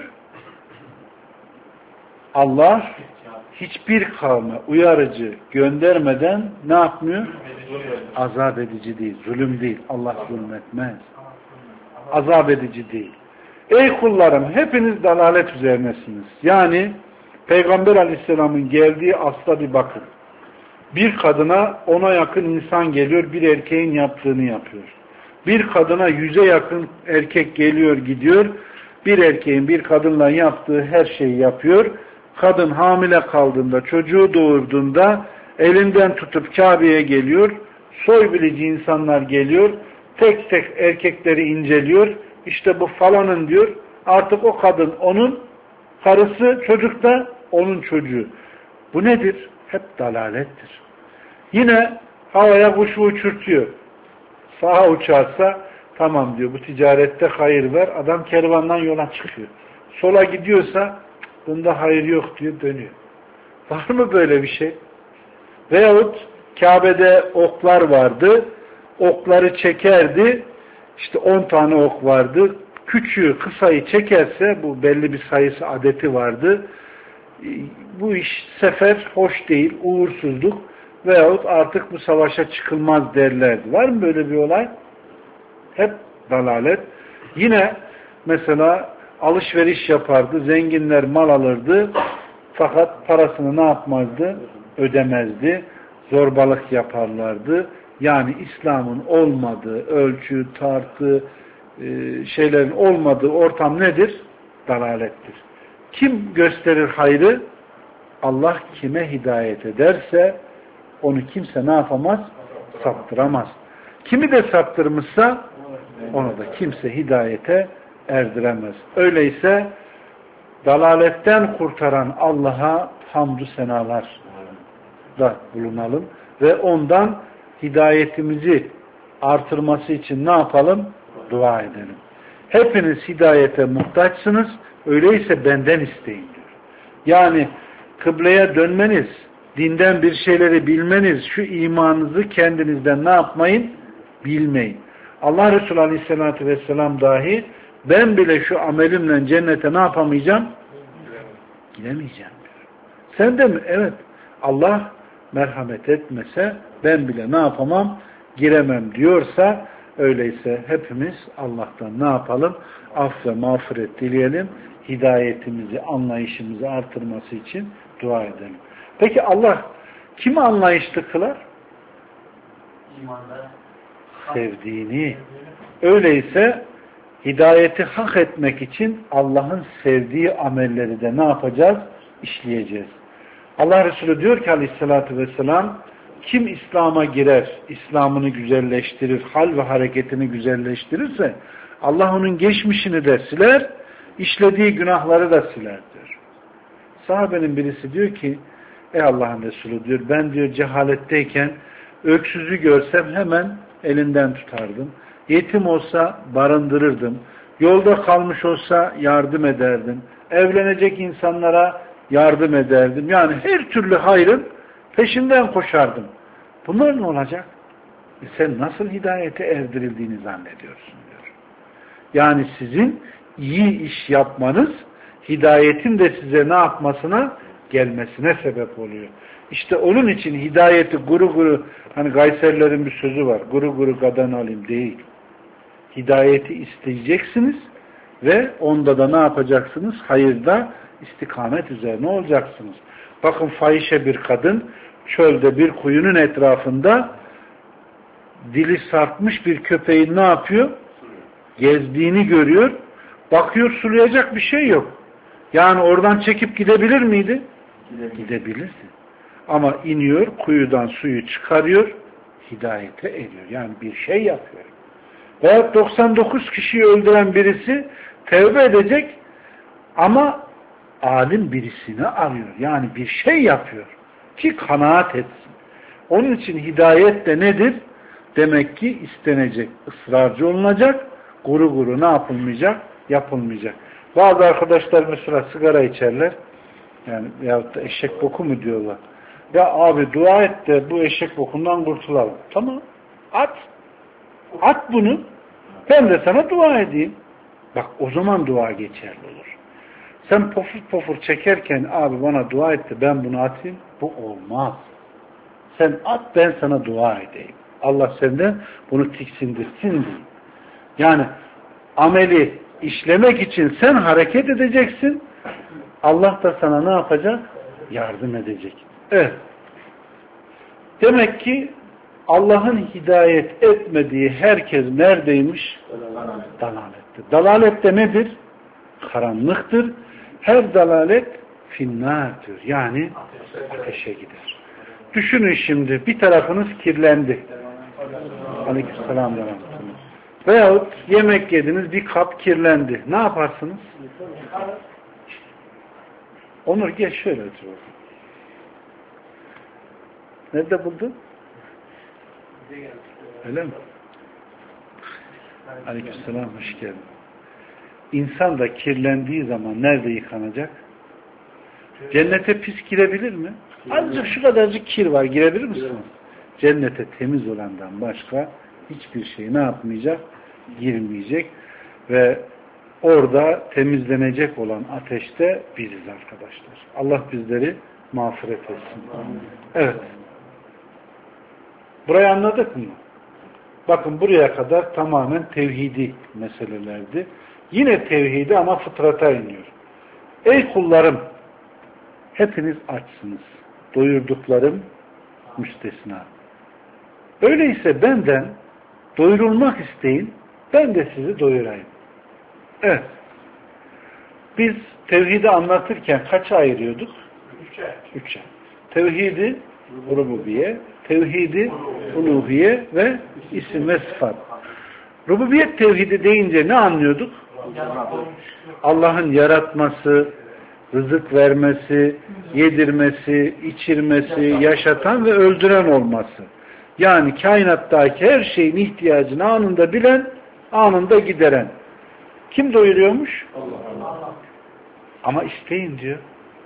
Allah hiçbir kavme uyarıcı göndermeden ne yapmıyor? Azap edici değil, zulüm değil. Allah zulmetmez. Azap edici değil. Ey kullarım hepiniz dalalet üzerinesiniz. Yani Peygamber Aleyhisselam'ın geldiği asla bir bakın. Bir kadına 10'a yakın insan geliyor, bir erkeğin yaptığını yapıyor. Bir kadına 100'e yakın erkek geliyor gidiyor. Bir erkeğin bir kadınla yaptığı her şeyi yapıyor. Kadın hamile kaldığında, çocuğu doğurduğunda elinden tutup Kabe'ye geliyor. Soy bilici insanlar geliyor. Tek tek erkekleri inceliyor. İşte bu falanın diyor. Artık o kadın onun karısı, çocuk da onun çocuğu. Bu nedir? Hep dalalettir. Yine havaya kuşu uçurtuyor. Sağa uçarsa tamam diyor, bu ticarette hayır var. Adam kervandan yola çıkıyor. Sola gidiyorsa bunda hayır yok diyor, dönüyor. Var mı böyle bir şey? Veyahut Kabe'de oklar vardı. Okları çekerdi. İşte 10 tane ok vardı. Küçüğü kısayı çekerse, bu belli bir sayısı adeti vardı. Bu iş sefer hoş değil, uğursuzluk veyahut artık bu savaşa çıkılmaz derlerdi. Var mı böyle bir olay? Hep dalalet. Yine mesela alışveriş yapardı, zenginler mal alırdı, fakat parasını ne yapmazdı? Ödemezdi. Zorbalık yaparlardı. Yani İslam'ın olmadığı, ölçü, tartı, şeylerin olmadığı ortam nedir? Dalalettir. Kim gösterir hayrı? Allah kime hidayet ederse onu kimse ne yapamaz? Saptıramaz. Kimi de saptırmışsa onu da kimse hidayete erdiremez. Öyleyse dalaletten kurtaran Allah'a hamdü senalar da bulunalım ve ondan hidayetimizi artırması için ne yapalım? Dua edelim. Hepiniz hidayete muhtaçsınız. Öyleyse benden isteyin diyor. Yani kıbleye dönmeniz, dinden bir şeyleri bilmeniz, şu imanınızı kendinizden ne yapmayın? Bilmeyin. Allah Resulü Aleyhisselatü Vesselam dahi ben bile şu amelimle cennete ne yapamayacağım? Gidemeyeceğim diyor. Sen de mi? Evet. Allah merhamet etmese ben bile ne yapamam? Giremem diyorsa, öyleyse hepimiz Allah'tan ne yapalım? Af ve mağfiret dileyelim. Hidayetimizi, anlayışımızı artırması için dua edelim. Peki Allah kimi anlayışlı kılar? Sevdiğini. Öyleyse hidayeti hak etmek için Allah'ın sevdiği amelleri de ne yapacağız? İşleyeceğiz. Allah Resulü diyor ki Aleyhisselatü Vesselam, kim İslam'a girer, İslam'ını güzelleştirir, hal ve hareketini güzelleştirirse Allah onun geçmişini de siler, işlediği günahları da siler diyor. Sahabenin birisi diyor ki, ey Allah'ın Resulü diyor, ben diyor cehaletteyken öksüzü görsem hemen elinden tutardım. Yetim olsa barındırırdım. Yolda kalmış olsa yardım ederdim. Evlenecek insanlara yardım ederdim. Yani her türlü hayrın peşinden koşardım. Bunlar ne olacak? Sen nasıl hidayete erdirildiğini zannediyorsun diyor. Yani sizin iyi iş yapmanız hidayetin de size ne yapmasına? Gelmesine sebep oluyor. İşte onun için hidayeti guru guru, hani Gayserlerin bir sözü var, guru guru gadan alim değil. Hidayeti isteyeceksiniz ve onda da ne yapacaksınız? Hayırda istikamet üzerine olacaksınız. Bakın fahişe bir kadın çölde bir kuyunun etrafında dili sarkmış bir köpeğin ne yapıyor? Gezdiğini görüyor. Bakıyor, sulayacak bir şey yok. Yani oradan çekip gidebilir miydi? Gidebilirdi. Ama iniyor, kuyudan suyu çıkarıyor, hidayete ediyor. Yani bir şey yapıyor. Veyahut 99 kişiyi öldüren birisi tevbe edecek ama alim birisini arıyor. Yani bir şey yapıyor ki kanaat etsin. Onun için hidayet de nedir? Demek ki istenecek, ısrarcı olunacak, guru guru ne yapılmayacak? Yapılmayacak. Bazı arkadaşlar mesela sigara içerler. Yani veyahut da eşek boku mu diyorlar. Ya abi dua et de bu eşek bokundan kurtulalım. Tamam. At. At bunu. Ben de sana dua edeyim. Bak o zaman dua geçerli olur. Sen pofur pofur çekerken abi bana dua et de ben bunu atayım. Bu olmaz. Sen at, ben sana dua edeyim. Allah senden bunu tiksindirsin diye. Yani ameli işlemek için sen hareket edeceksin. Allah da sana ne yapacak? Yardım edecek. Evet. Demek ki Allah'ın hidayet etmediği herkes neredeymiş? Dalalette. Dalalette nedir? Karanlıktır. Her dalalet finnârdür. Yani ateşe gider. Düşünün şimdi bir tarafınız kirlendi. Aleykümselam ve rahmetullah. Veyahut yemek yediniz bir kap kirlendi. Ne yaparsınız? Onur gel şöyle otur. Nerede buldun? Öyle mi? Aleykümselam, hoş geldin. İnsan da kirlendiği zaman nerede yıkanacak? Cennete pis girebilir mi? Azıcık şu kadarcık kir var, girebilir misiniz? Cennete temiz olandan başka hiçbir şey ne yapmayacak? Girmeyecek. Ve orada temizlenecek olan ateşte biziz arkadaşlar. Allah bizleri mağfiret etsin. Evet. Burayı anladık mı? Bakın buraya kadar tamamen tevhidi meselelerdi. Yine tevhidi ama fıtrata iniyor. Ey kullarım, hepiniz açsınız. Doyurduklarım müstesna. Öyleyse benden doyurulmak isteyin, ben de sizi doyurayım. Evet. Biz tevhidi anlatırken kaça ayırıyorduk? Üçe. Tevhidi rububiye, tevhidi uluhiye ve isim ve sıfat. Rububiyet tevhidi deyince ne anlıyorduk? Allah'ın yaratması, rızık vermesi, yedirmesi, içirmesi, yaşatan ve öldüren olması. Yani kainattaki her şeyin ihtiyacını anında bilen, anında gideren. Kim doyuruyormuş? Allah. Ama isteyin diyor.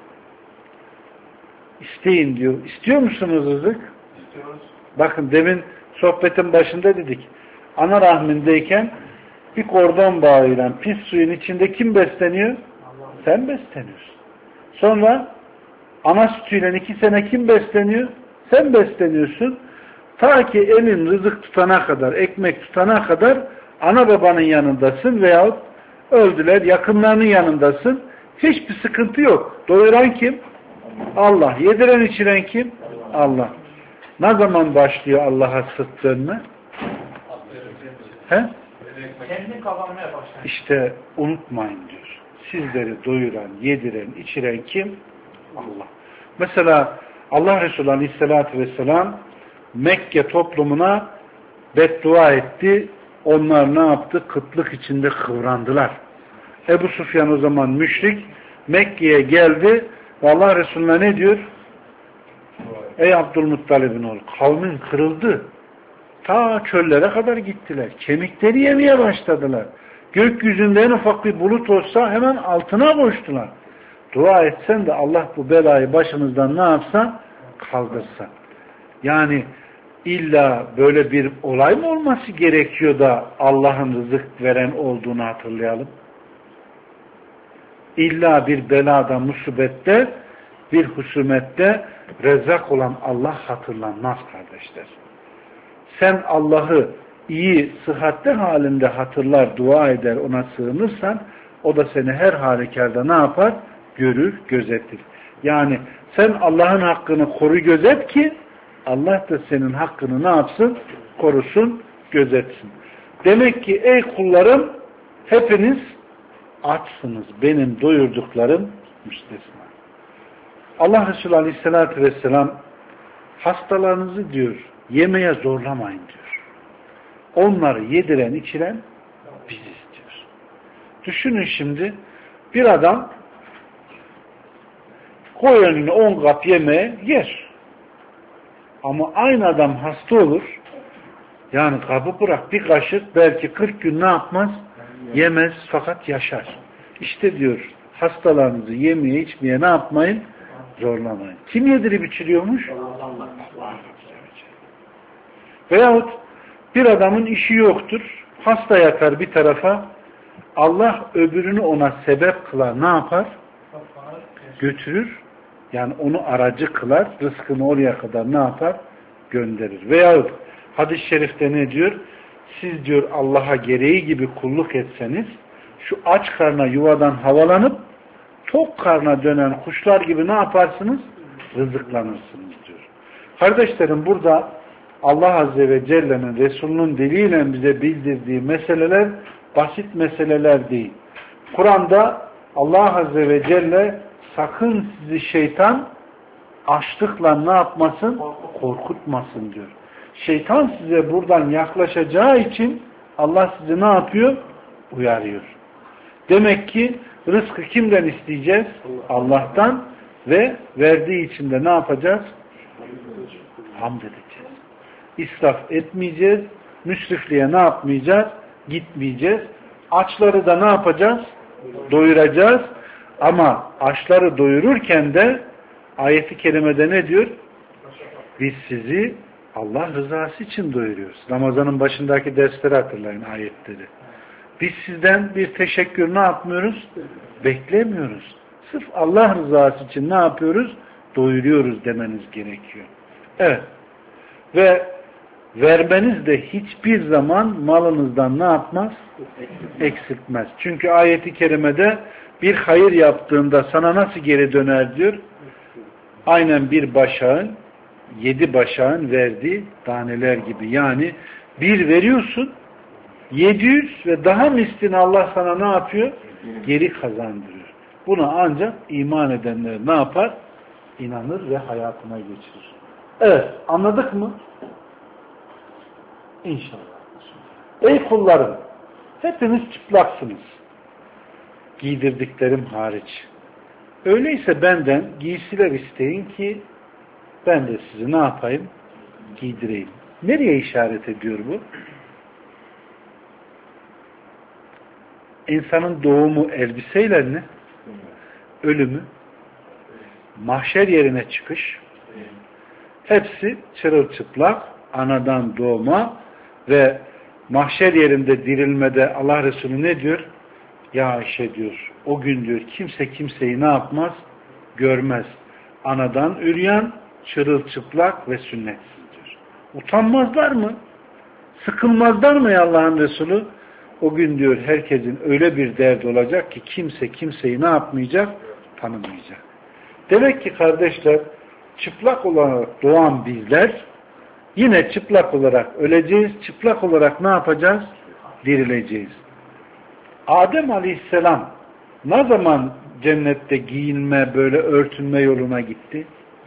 İsteyin diyor. İstiyor musunuz rızık? İstiyoruz. Bakın demin sohbetin başında dedik. Ana rahmindeyken bir kordon bağıyla pis suyun içinde kim besleniyor? Allah. Sen besleniyorsun. Sonra ana sütüyle 2 sene kim besleniyor? Sen besleniyorsun. Ta ki elin rızık tutana kadar, ekmek tutana kadar ana babanın yanındasın veyahut öldüler, yakınlarının yanındasın. Hiçbir sıkıntı yok. Doyuran kim? Allah. Yediren içiren kim? Allah. Ne zaman başlıyor Allah'a sırt dönme? He? Kendi kazanmaya başlar. İşte unutmayın diyor. Sizleri doyuran, yediren, içiren kim? Allah. Mesela Allah Resulü Aleyhisselatü Vesselam Mekke toplumuna beddua etti. Onlar ne yaptı? Kıtlık içinde kıvrandılar. Ebu Sufyan o zaman müşrik Mekke'ye geldi ve Allah Resulü'ne ne diyor? Ey Abdülmuttalib'in oğlu, kavmin kırıldı. Ta çöllere kadar gittiler. Kemikleri yemeye başladılar. Gökyüzünde en ufak bir bulut olsa hemen altına koştular. Dua etsen de Allah bu belayı başımızdan ne yapsa? Kaldırsa. Yani illa böyle bir olay mı olması gerekiyor da Allah'ın rızık veren olduğunu hatırlayalım? İlla bir belada, musibette, bir husumette rezzak olan Allah hatırlanmaz kardeşler. Sen Allah'ı iyi, sıhhatli halinde hatırlar, dua eder, ona sığınırsan o da seni her halükarda ne yapar? Görür, gözetir. Yani sen Allah'ın hakkını koru, gözet ki Allah da senin hakkını ne yapsın? Korusun, gözetsin. Demek ki ey kullarım hepiniz açsınız. Benim doyurduklarım müstesna. Allah Resulü Aleyhisselatü Vesselam hastalarınızı diyor yemeye zorlamayın diyor. Onları yediren içiren biziz diyor. Düşünün şimdi bir adam koy önüne 10 kap yemeğe yer. Ama aynı adam hasta olur. Yani kabı bırak bir kaşık belki 40 gün ne yapmaz? Yemez fakat yaşar. İşte diyor hastalarınızı yemeye içmeye ne yapmayın? Zorlamayın. Kim yedirip içiriyormuş? Allah. Veyahut bir adamın işi yoktur. Hasta yatar bir tarafa. Allah öbürünü ona sebep kılar. Ne yapar? Götürür. Yani onu aracı kılar. Rızkını oraya kadar ne yapar? Gönderir. Veyahut hadis-i şerifte ne diyor? Siz diyor Allah'a gereği gibi kulluk etseniz şu aç karna yuvadan havalanıp tok karna dönen kuşlar gibi ne yaparsınız? Rızıklanırsınız diyor. Kardeşlerim burada Allah Azze ve Celle'nin Resulünün diliyle bize bildirdiği meseleler basit meseleler değil. Kur'an'da Allah Azze ve Celle sakın sizi şeytan açlıkla ne yapmasın? Korkutmasın diyor. Şeytan size buradan yaklaşacağı için Allah sizi ne yapıyor? Uyarıyor. Demek ki rızkı kimden isteyeceğiz? Allah'tan ve verdiği için de ne yapacağız? Hamd edeceğiz. İsraf etmeyeceğiz. Müsrifliğe ne yapmayacağız? Gitmeyeceğiz. Açları da ne yapacağız? Doyuracağız. Ama açları doyururken de ayeti kerimede ne diyor? Biz sizi Allah rızası için doyuruyoruz. Ramazanın başındaki dersleri hatırlayın, ayetleri. Biz sizden bir teşekkür ne yapmıyoruz? Beklemiyoruz. Sırf Allah rızası için ne yapıyoruz? Doyuruyoruz demeniz gerekiyor. Evet. Ve vermeniz de hiçbir zaman malınızdan ne yapmaz? Eksiltmez. Çünkü ayeti kerimede bir hayır yaptığında sana nasıl geri döner diyor? Aynen bir başağın 7 başağın verdiği taneler gibi. Yani bir veriyorsun 700 ve daha mislini Allah sana ne yapıyor? Geri kazandırıyor. Buna ancak iman edenler ne yapar? İnanır ve hayatına geçirir. Evet. Anladık mı? İnşallah. Ey kullarım! Hepiniz çıplaksınız. Giydirdiklerim hariç. Öyleyse benden giysiler isteyin ki ben de sizi ne yapayım? Giydireyim. Nereye işaret ediyor bu? İnsanın doğumu elbiseyle mi? Ölümü, mahşer yerine çıkış, hepsi çırılçıplak, anadan doğma ve mahşer yerinde dirilmede Allah Resulü ne diyor? Ya Ayşe diyor, o gün diyor kimse kimseyi ne yapmaz? Görmez. Anadan üryan, çırılçıplak ve sünnetsiz diyor. Utanmazlar mı? Sıkılmazlar mı ya Allah'ın Resulü? O gün diyor herkesin öyle bir derdi olacak ki kimse kimseyi ne yapmayacak? Tanımayacak. Demek ki kardeşler çıplak olarak doğan bizler yine çıplak olarak öleceğiz. Çıplak olarak ne yapacağız? Dirileceğiz. Adem Aleyhisselam ne zaman cennette giyinme, böyle örtünme yoluna gitti?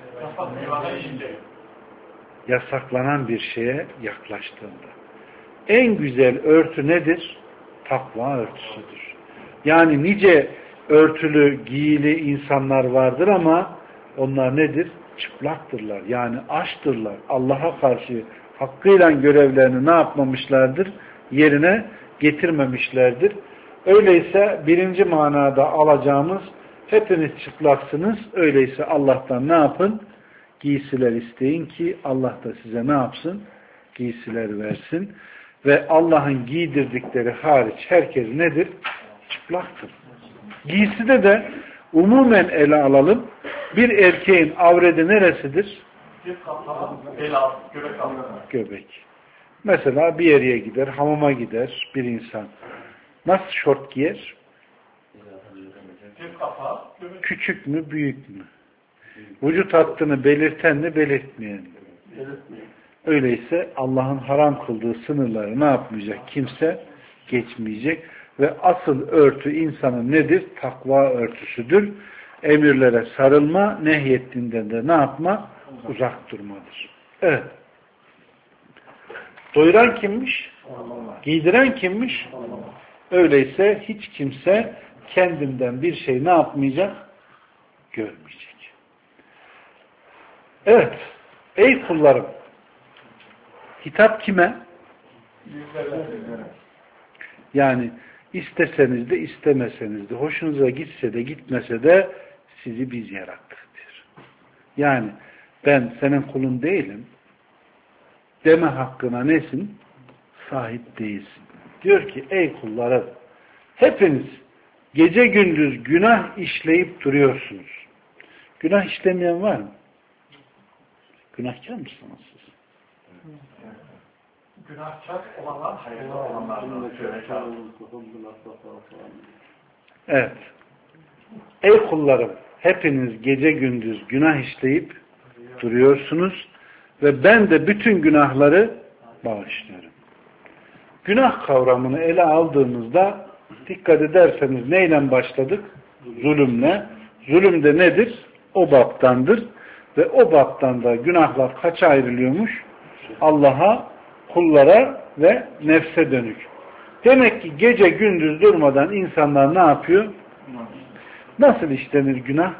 Yasaklanan bir şeye yaklaştığında. En güzel örtü nedir? Takva örtüsüdür. Yani nice örtülü, giyili insanlar vardır ama onlar nedir? Çıplaktırlar. Yani açtırlar. Allah'a karşı hakkıyla görevlerini ne yapmamışlardır? Yerine getirmemişlerdir. Öyleyse birinci manada alacağımız hepiniz çıplaksınız. Öyleyse Allah'tan ne yapın? Giysiler isteyin ki Allah da size ne yapsın? Giysiler versin. Ve Allah'ın giydirdikleri hariç herkes nedir? Çıplaktır. Giyside de umumen ele alalım. Bir erkeğin avredi neresidir? Göbek. Mesela bir yere gider, hamama gider bir insan. Nasıl şort giyer? Küçük mü, büyük mü? Vücut hattını belirten mi, belirtmeyen mi? Öyleyse Allah'ın haram kıldığı sınırları ne yapmayacak? Kimse geçmeyecek. Ve asıl örtü insanın nedir? Takva örtüsüdür. Emirlere sarılma, nehyettiğinden de ne yapma? Uzak durmadır. Evet. Doyuran kimmiş? Giydiren kimmiş? Öyleyse hiç kimse kendinden bir şey ne yapmayacak? Görmeyecek. Evet. Ey kullarım! Hitap kime? Yani isteseniz de istemeseniz de, hoşunuza gitse de gitmese de sizi biz yarattık diyor. Yani ben senin kulun değilim deme hakkına nesin? Sahip değilsin. Diyor ki ey kullarım, hepiniz gece gündüz günah işleyip duruyorsunuz. Günah işlemeyen var mı? Günahkar mısınız siz? Günahkar olanlar hayırlı olanlardan. Evet. Ey kullarım, hepiniz gece gündüz günah işleyip duruyorsunuz ve ben de bütün günahları bağışlıyorum. Günah kavramını ele aldığımızda dikkat ederseniz neyle başladık? Zulümle. Zulüm de nedir? O baptandır. Ve o baptan da günahlar kaça ayrılıyormuş? Allah'a, kullara ve nefse dönük. Demek ki gece gündüz durmadan insanlar ne yapıyor? Nasıl işlenir günah?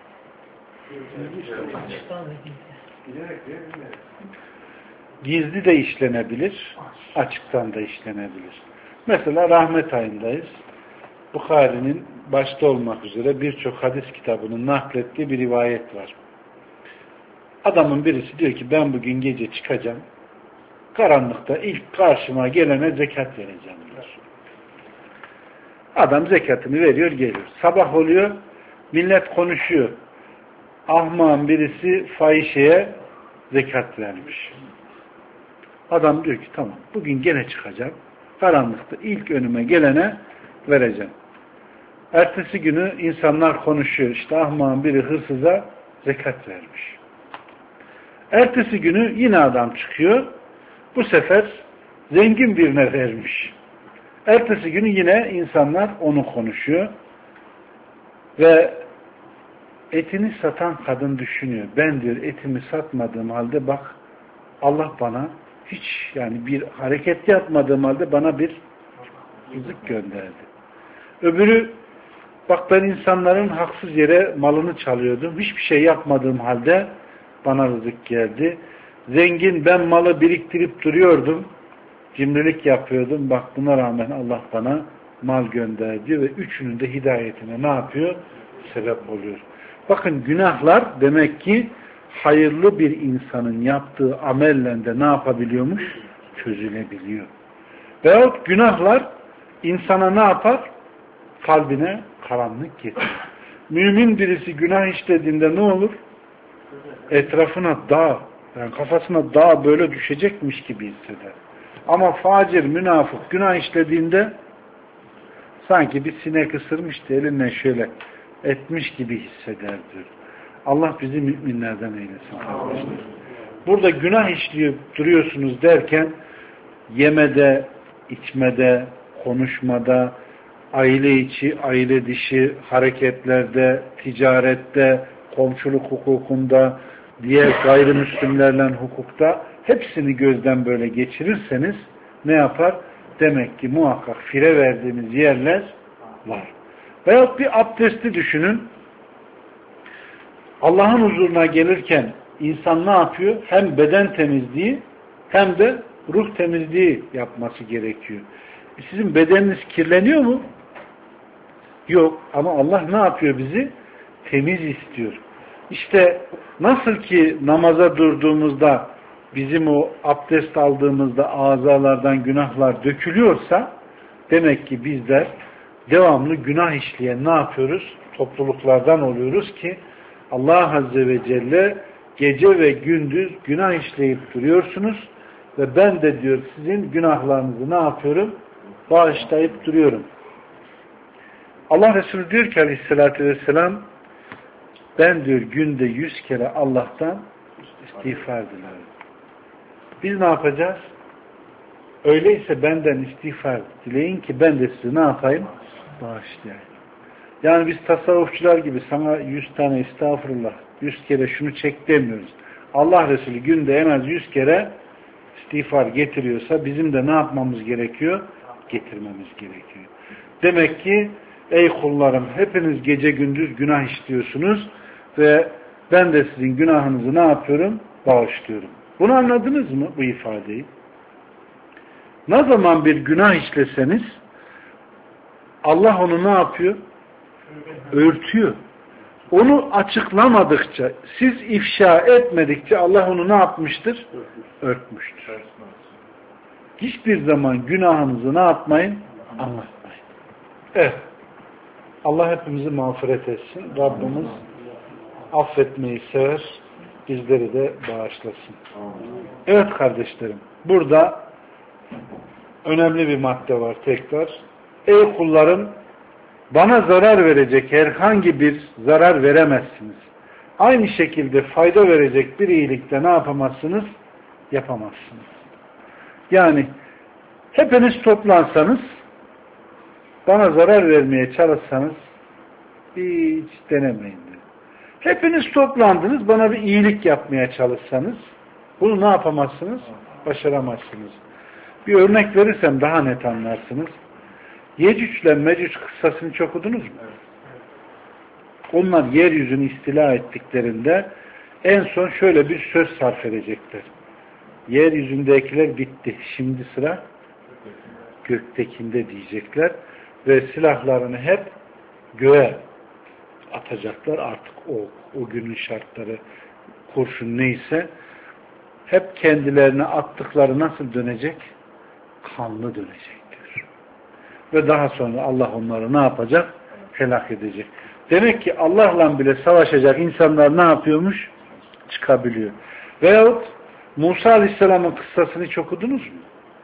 Gizli de işlenebilir, açıktan da işlenebilir. Mesela rahmet ayındayız. Bukhari'nin başta olmak üzere birçok hadis kitabının naklettiği bir rivayet var. Adamın birisi diyor ki ben bugün gece çıkacağım. Karanlıkta ilk karşıma gelene zekat vereceğim diyor. Adam zekatını veriyor geliyor. Sabah oluyor, millet konuşuyor. Ahmağın birisi fahişeye zekat vermiş. Adam diyor ki tamam bugün gene çıkacağım. Karanlıkta ilk önüme gelene vereceğim. Ertesi günü insanlar konuşuyor. İşte ahmağın biri hırsıza zekat vermiş. Ertesi günü yine adam çıkıyor. Bu sefer zengin birine vermiş. Ertesi günü yine insanlar onu konuşuyor. Ve etini satan kadın düşünüyor. Ben diyor etimi satmadığım halde bak Allah bana hiç yani bir hareket yapmadığım halde bana bir rızık gönderdi. Öbürü bak ben insanların haksız yere malını çalıyordum. Hiçbir şey yapmadığım halde bana rızık geldi. Zengin ben malı biriktirip duruyordum. Cimrilik yapıyordum. Bak buna rağmen Allah bana mal gönderdi ve üçünün de hidayetine ne yapıyor? Sebep oluyor. Bakın günahlar demek ki hayırlı bir insanın yaptığı amelle de ne yapabiliyormuş? Çözülebiliyor. Veyahut günahlar insana ne yapar? Kalbine karanlık getirir. Mümin birisi günah işlediğinde ne olur? Etrafına dağ, yani kafasına dağ böyle düşecekmiş gibi hisseder. Ama facir, münafık günah işlediğinde sanki bir sinek ısırmıştı elinden şöyle etmiş gibi hisseder diyor. Allah bizi müminlerden eylesin kardeşler. Burada günah işleyip duruyorsunuz derken yemede, içmede, konuşmada, aile içi, aile dışı hareketlerde, ticarette, komşuluk hukukunda, diğer gayrimüslimlerle hukukta hepsini gözden böyle geçirirseniz ne yapar? Demek ki muhakkak fire verdiğimiz yerler var. Veyahut bir abdesti düşünün. Allah'ın huzuruna gelirken insan ne yapıyor? Hem beden temizliği hem de ruh temizliği yapması gerekiyor. Sizin bedeniniz kirleniyor mu? Yok. Ama Allah ne yapıyor bizi? Temiz istiyor. İşte nasıl ki namaza durduğumuzda bizim o abdest aldığımızda azalardan günahlar dökülüyorsa demek ki bizler devamlı günah işleyen ne yapıyoruz? Topluluklardan oluyoruz ki Allah Azze ve Celle gece ve gündüz günah işleyip duruyorsunuz ve ben de diyor sizin günahlarınızı ne yapıyorum? Bağışlayıp duruyorum. Allah Resulü diyor ki aleyhissalatü vesselam ben diyor günde 100 kere Allah'tan istiğfar dilerim. Biz ne yapacağız? Öyleyse benden istiğfar dileyin ki ben de sizi ne yapayım? Bağışlayayım. Yani biz tasavvufçular gibi sana 100 tane estağfurullah, 100 kere şunu çek demiyoruz. Allah Resulü günde en az 100 kere istiğfar getiriyorsa bizim de ne yapmamız gerekiyor? Getirmemiz gerekiyor. Demek ki ey kullarım hepiniz gece gündüz günah işliyorsunuz ve ben de sizin günahınızı ne yapıyorum? Bağışlıyorum. Bunu anladınız mı bu ifadeyi? Ne zaman bir günah işleseniz Allah onu ne yapıyor? Örtüyor. Onu açıklamadıkça, siz ifşa etmedikçe Allah onu ne yapmıştır? Örtmüştür. Hiçbir zaman günahınızı ne yapmayın? Anlatmayın. Evet. Allah hepimizi mağfiret etsin. Rabbimiz affetmeyi sever. Bizleri de bağışlasın. Evet kardeşlerim. Burada önemli bir madde var tekrar. Ey kullarım bana zarar verecek herhangi bir zarar veremezsiniz. aynı şekilde fayda verecek bir iyilikte ne yapamazsınız? Yapamazsınız. Yani hepiniz toplansanız, bana zarar vermeye çalışsanız hiç denemeyin diyor. Hepiniz toplandınız, bana bir iyilik yapmaya çalışsanız bunu ne yapamazsınız? Başaramazsınız. Bir örnek verirsem daha net anlarsınız. Yecüc ile Mecüc kıssasını çok okudunuz mu? Onlar yeryüzünü istila ettiklerinde en son şöyle bir söz sarf edecekler. Yeryüzündekiler bitti. Şimdi sıra göktekinde diyecekler. Ve silahlarını hep göğe atacaklar. Artık o günün şartları, kurşun neyse, hep kendilerine attıkları nasıl dönecek? Kanlı dönecektir. Ve daha sonra Allah onları ne yapacak? Helak edecek. Demek ki Allah'la bile savaşacak insanlar ne yapıyormuş? Çıkabiliyor. Veyahut Musa Aleyhisselam'ın kıssasını hiç okudunuz mu?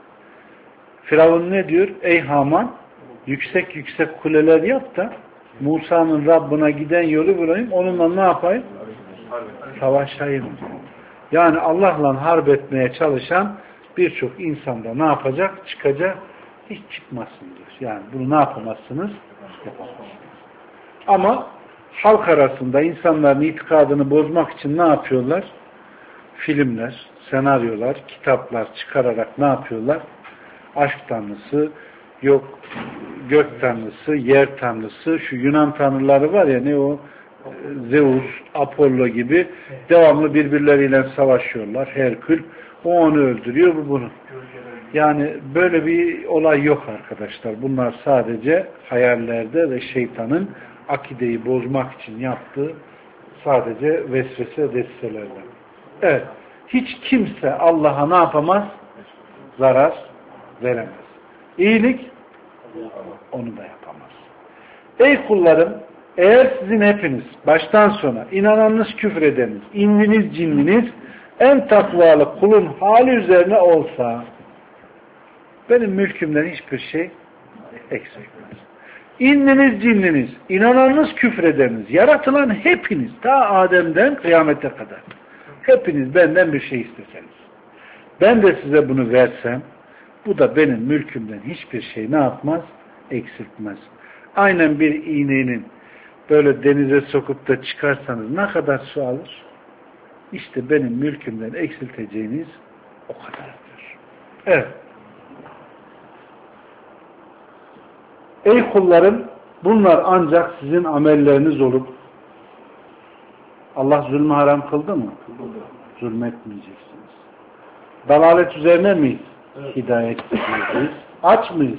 Firavun ne diyor? Ey Haman, yüksek yüksek kuleler yap da Musa'nın Rabbına giden yolu bulayım, onunla ne yapayım? Savaşayım. Yani Allah'la harp etmeye çalışan birçok insanda ne yapacak? Çıkacak. Hiç çıkmasın diyor. Yani bunu ne yapamazsınız? Yapamazsınız. Ama halk arasında insanların itikadını bozmak için ne yapıyorlar? Filmler, senaryolar, kitaplar çıkararak ne yapıyorlar? Aşk tanrısı, yok gök tanrısı, yer tanrısı, şu Yunan tanrıları var ya, ne o? Zeus, Apollo gibi devamlı birbirleriyle savaşıyorlar. Herkül, o onu öldürüyor, bu bunu. Yani böyle bir olay yok arkadaşlar. Bunlar sadece hayallerde ve şeytanın akideyi bozmak için yaptığı sadece vesvese destelerden. Evet. Hiç kimse Allah'a ne yapamaz? Zarar veremez. İyilik onu da yapamaz. Ey kullarım, eğer sizin hepiniz baştan sona inananınız, küfredeniz, inliniz, cinliniz en takvalı kulun hali üzerine olsa benim mülkümden hiçbir şey eksilmez. İnniniz, cinliniz, inananınız, küfredeniz, yaratılan hepiniz, ta Adem'den kıyamete kadar hepiniz benden bir şey isteseniz, ben de size bunu versem, bu da benim mülkümden hiçbir şey ne yapmaz? Eksiltmez. Aynen bir iğnenin böyle denize sokup da çıkarsanız ne kadar su alır? İşte benim mülkümden eksilteceğiniz o kadardır. Evet. Ey kullarım, bunlar ancak sizin amelleriniz olup Allah zulmü haram kıldı mı? Zulmetmeyeceksiniz. Dalalet üzerine miyiz? Evet. Hidayet isteyeceğiz. Aç mıyız?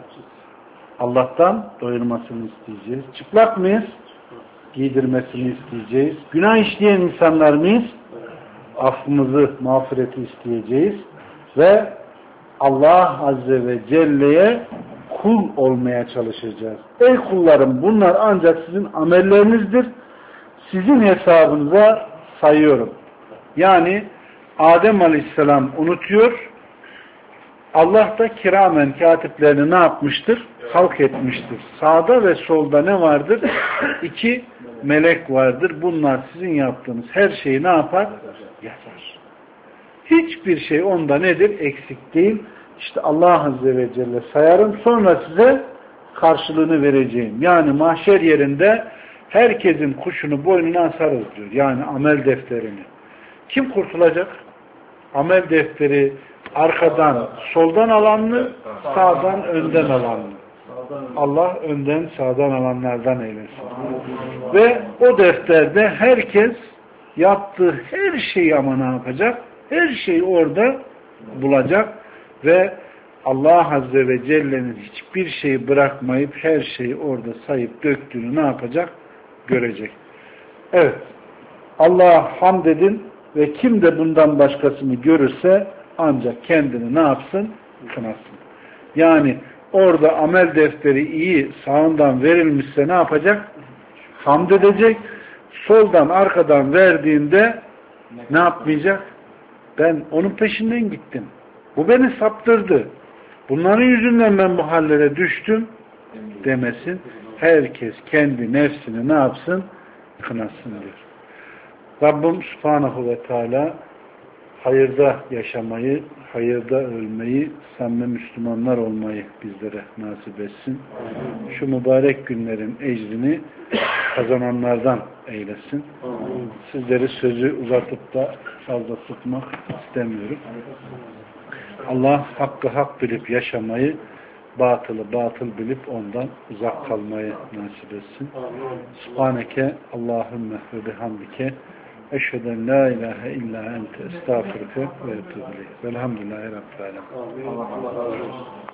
Allah'tan doyurmasını isteyeceğiz. Çıplak mıyız? Giydirmesini isteyeceğiz. Günah işleyen insanlar mıyız? Affımızı, mağfireti isteyeceğiz. Ve Allah Azze ve Celle'ye kul olmaya çalışacağız. Ey kullarım, bunlar ancak sizin amellerinizdir. Sizin hesabınıza sayıyorum. Yani Adem Aleyhisselam unutuyor. Allah da kiramen katiplerini ne yapmıştır? Halk etmiştir. Sağda ve solda ne vardır? 2 melek vardır. Bunlar sizin yaptığınız her şeyi ne yapar? Yazar. Hiçbir şey onda nedir? Eksik değil. İşte Allah Azze ve Celle sayarım. Sonra size karşılığını vereceğim. Yani mahşer yerinde herkesin kuşunu boynuna asarız diyor. Yani amel defterini. Kim kurtulacak? Amel defteri arkadan, soldan alan mı? Sağdan, önden alan mı? Allah önden, sağdan alanlardan eylesin. Ve o defterde herkes yaptığı her şeyi ama ne yapacak? Her şeyi orada bulacak ve Allah Azze ve Celle'nin hiçbir şeyi bırakmayıp her şeyi orada sayıp döktüğünü ne yapacak? Görecek. Evet. Allah'a hamd edin ve kim de bundan başkasını görürse ancak kendini ne yapsın? Kınasın. Yani orada amel defteri iyi sağından verilmişse ne yapacak? Hamd edecek. Soldan arkadan verdiğinde ne yapmayacak? Ben onun peşinden gittim. Bu beni saptırdı. Bunların yüzünden ben bu hallere düştüm demesin. Herkes kendi nefsini ne yapsın? Kınasın diyor. Rabbim Subhanahu ve Teala hayırda yaşamayı, hayırda ölmeyi, samimi Müslümanlar olmayı bizlere nasip etsin. Şu mübarek günlerin ecrini kazananlardan eylesin. Sizleri sözü uzatıp da fazla sıkmak istemiyorum. Allah hakkı hak bilip yaşamayı, batılı batıl bilip ondan uzak kalmayı nasip etsin. Subhaneke Allahümme ve bihamdike eşheden la ilahe illa ente estağfurke ve etûbü ileyk. Velhamdülillahi Rabbil alemin. Allah razı olsun.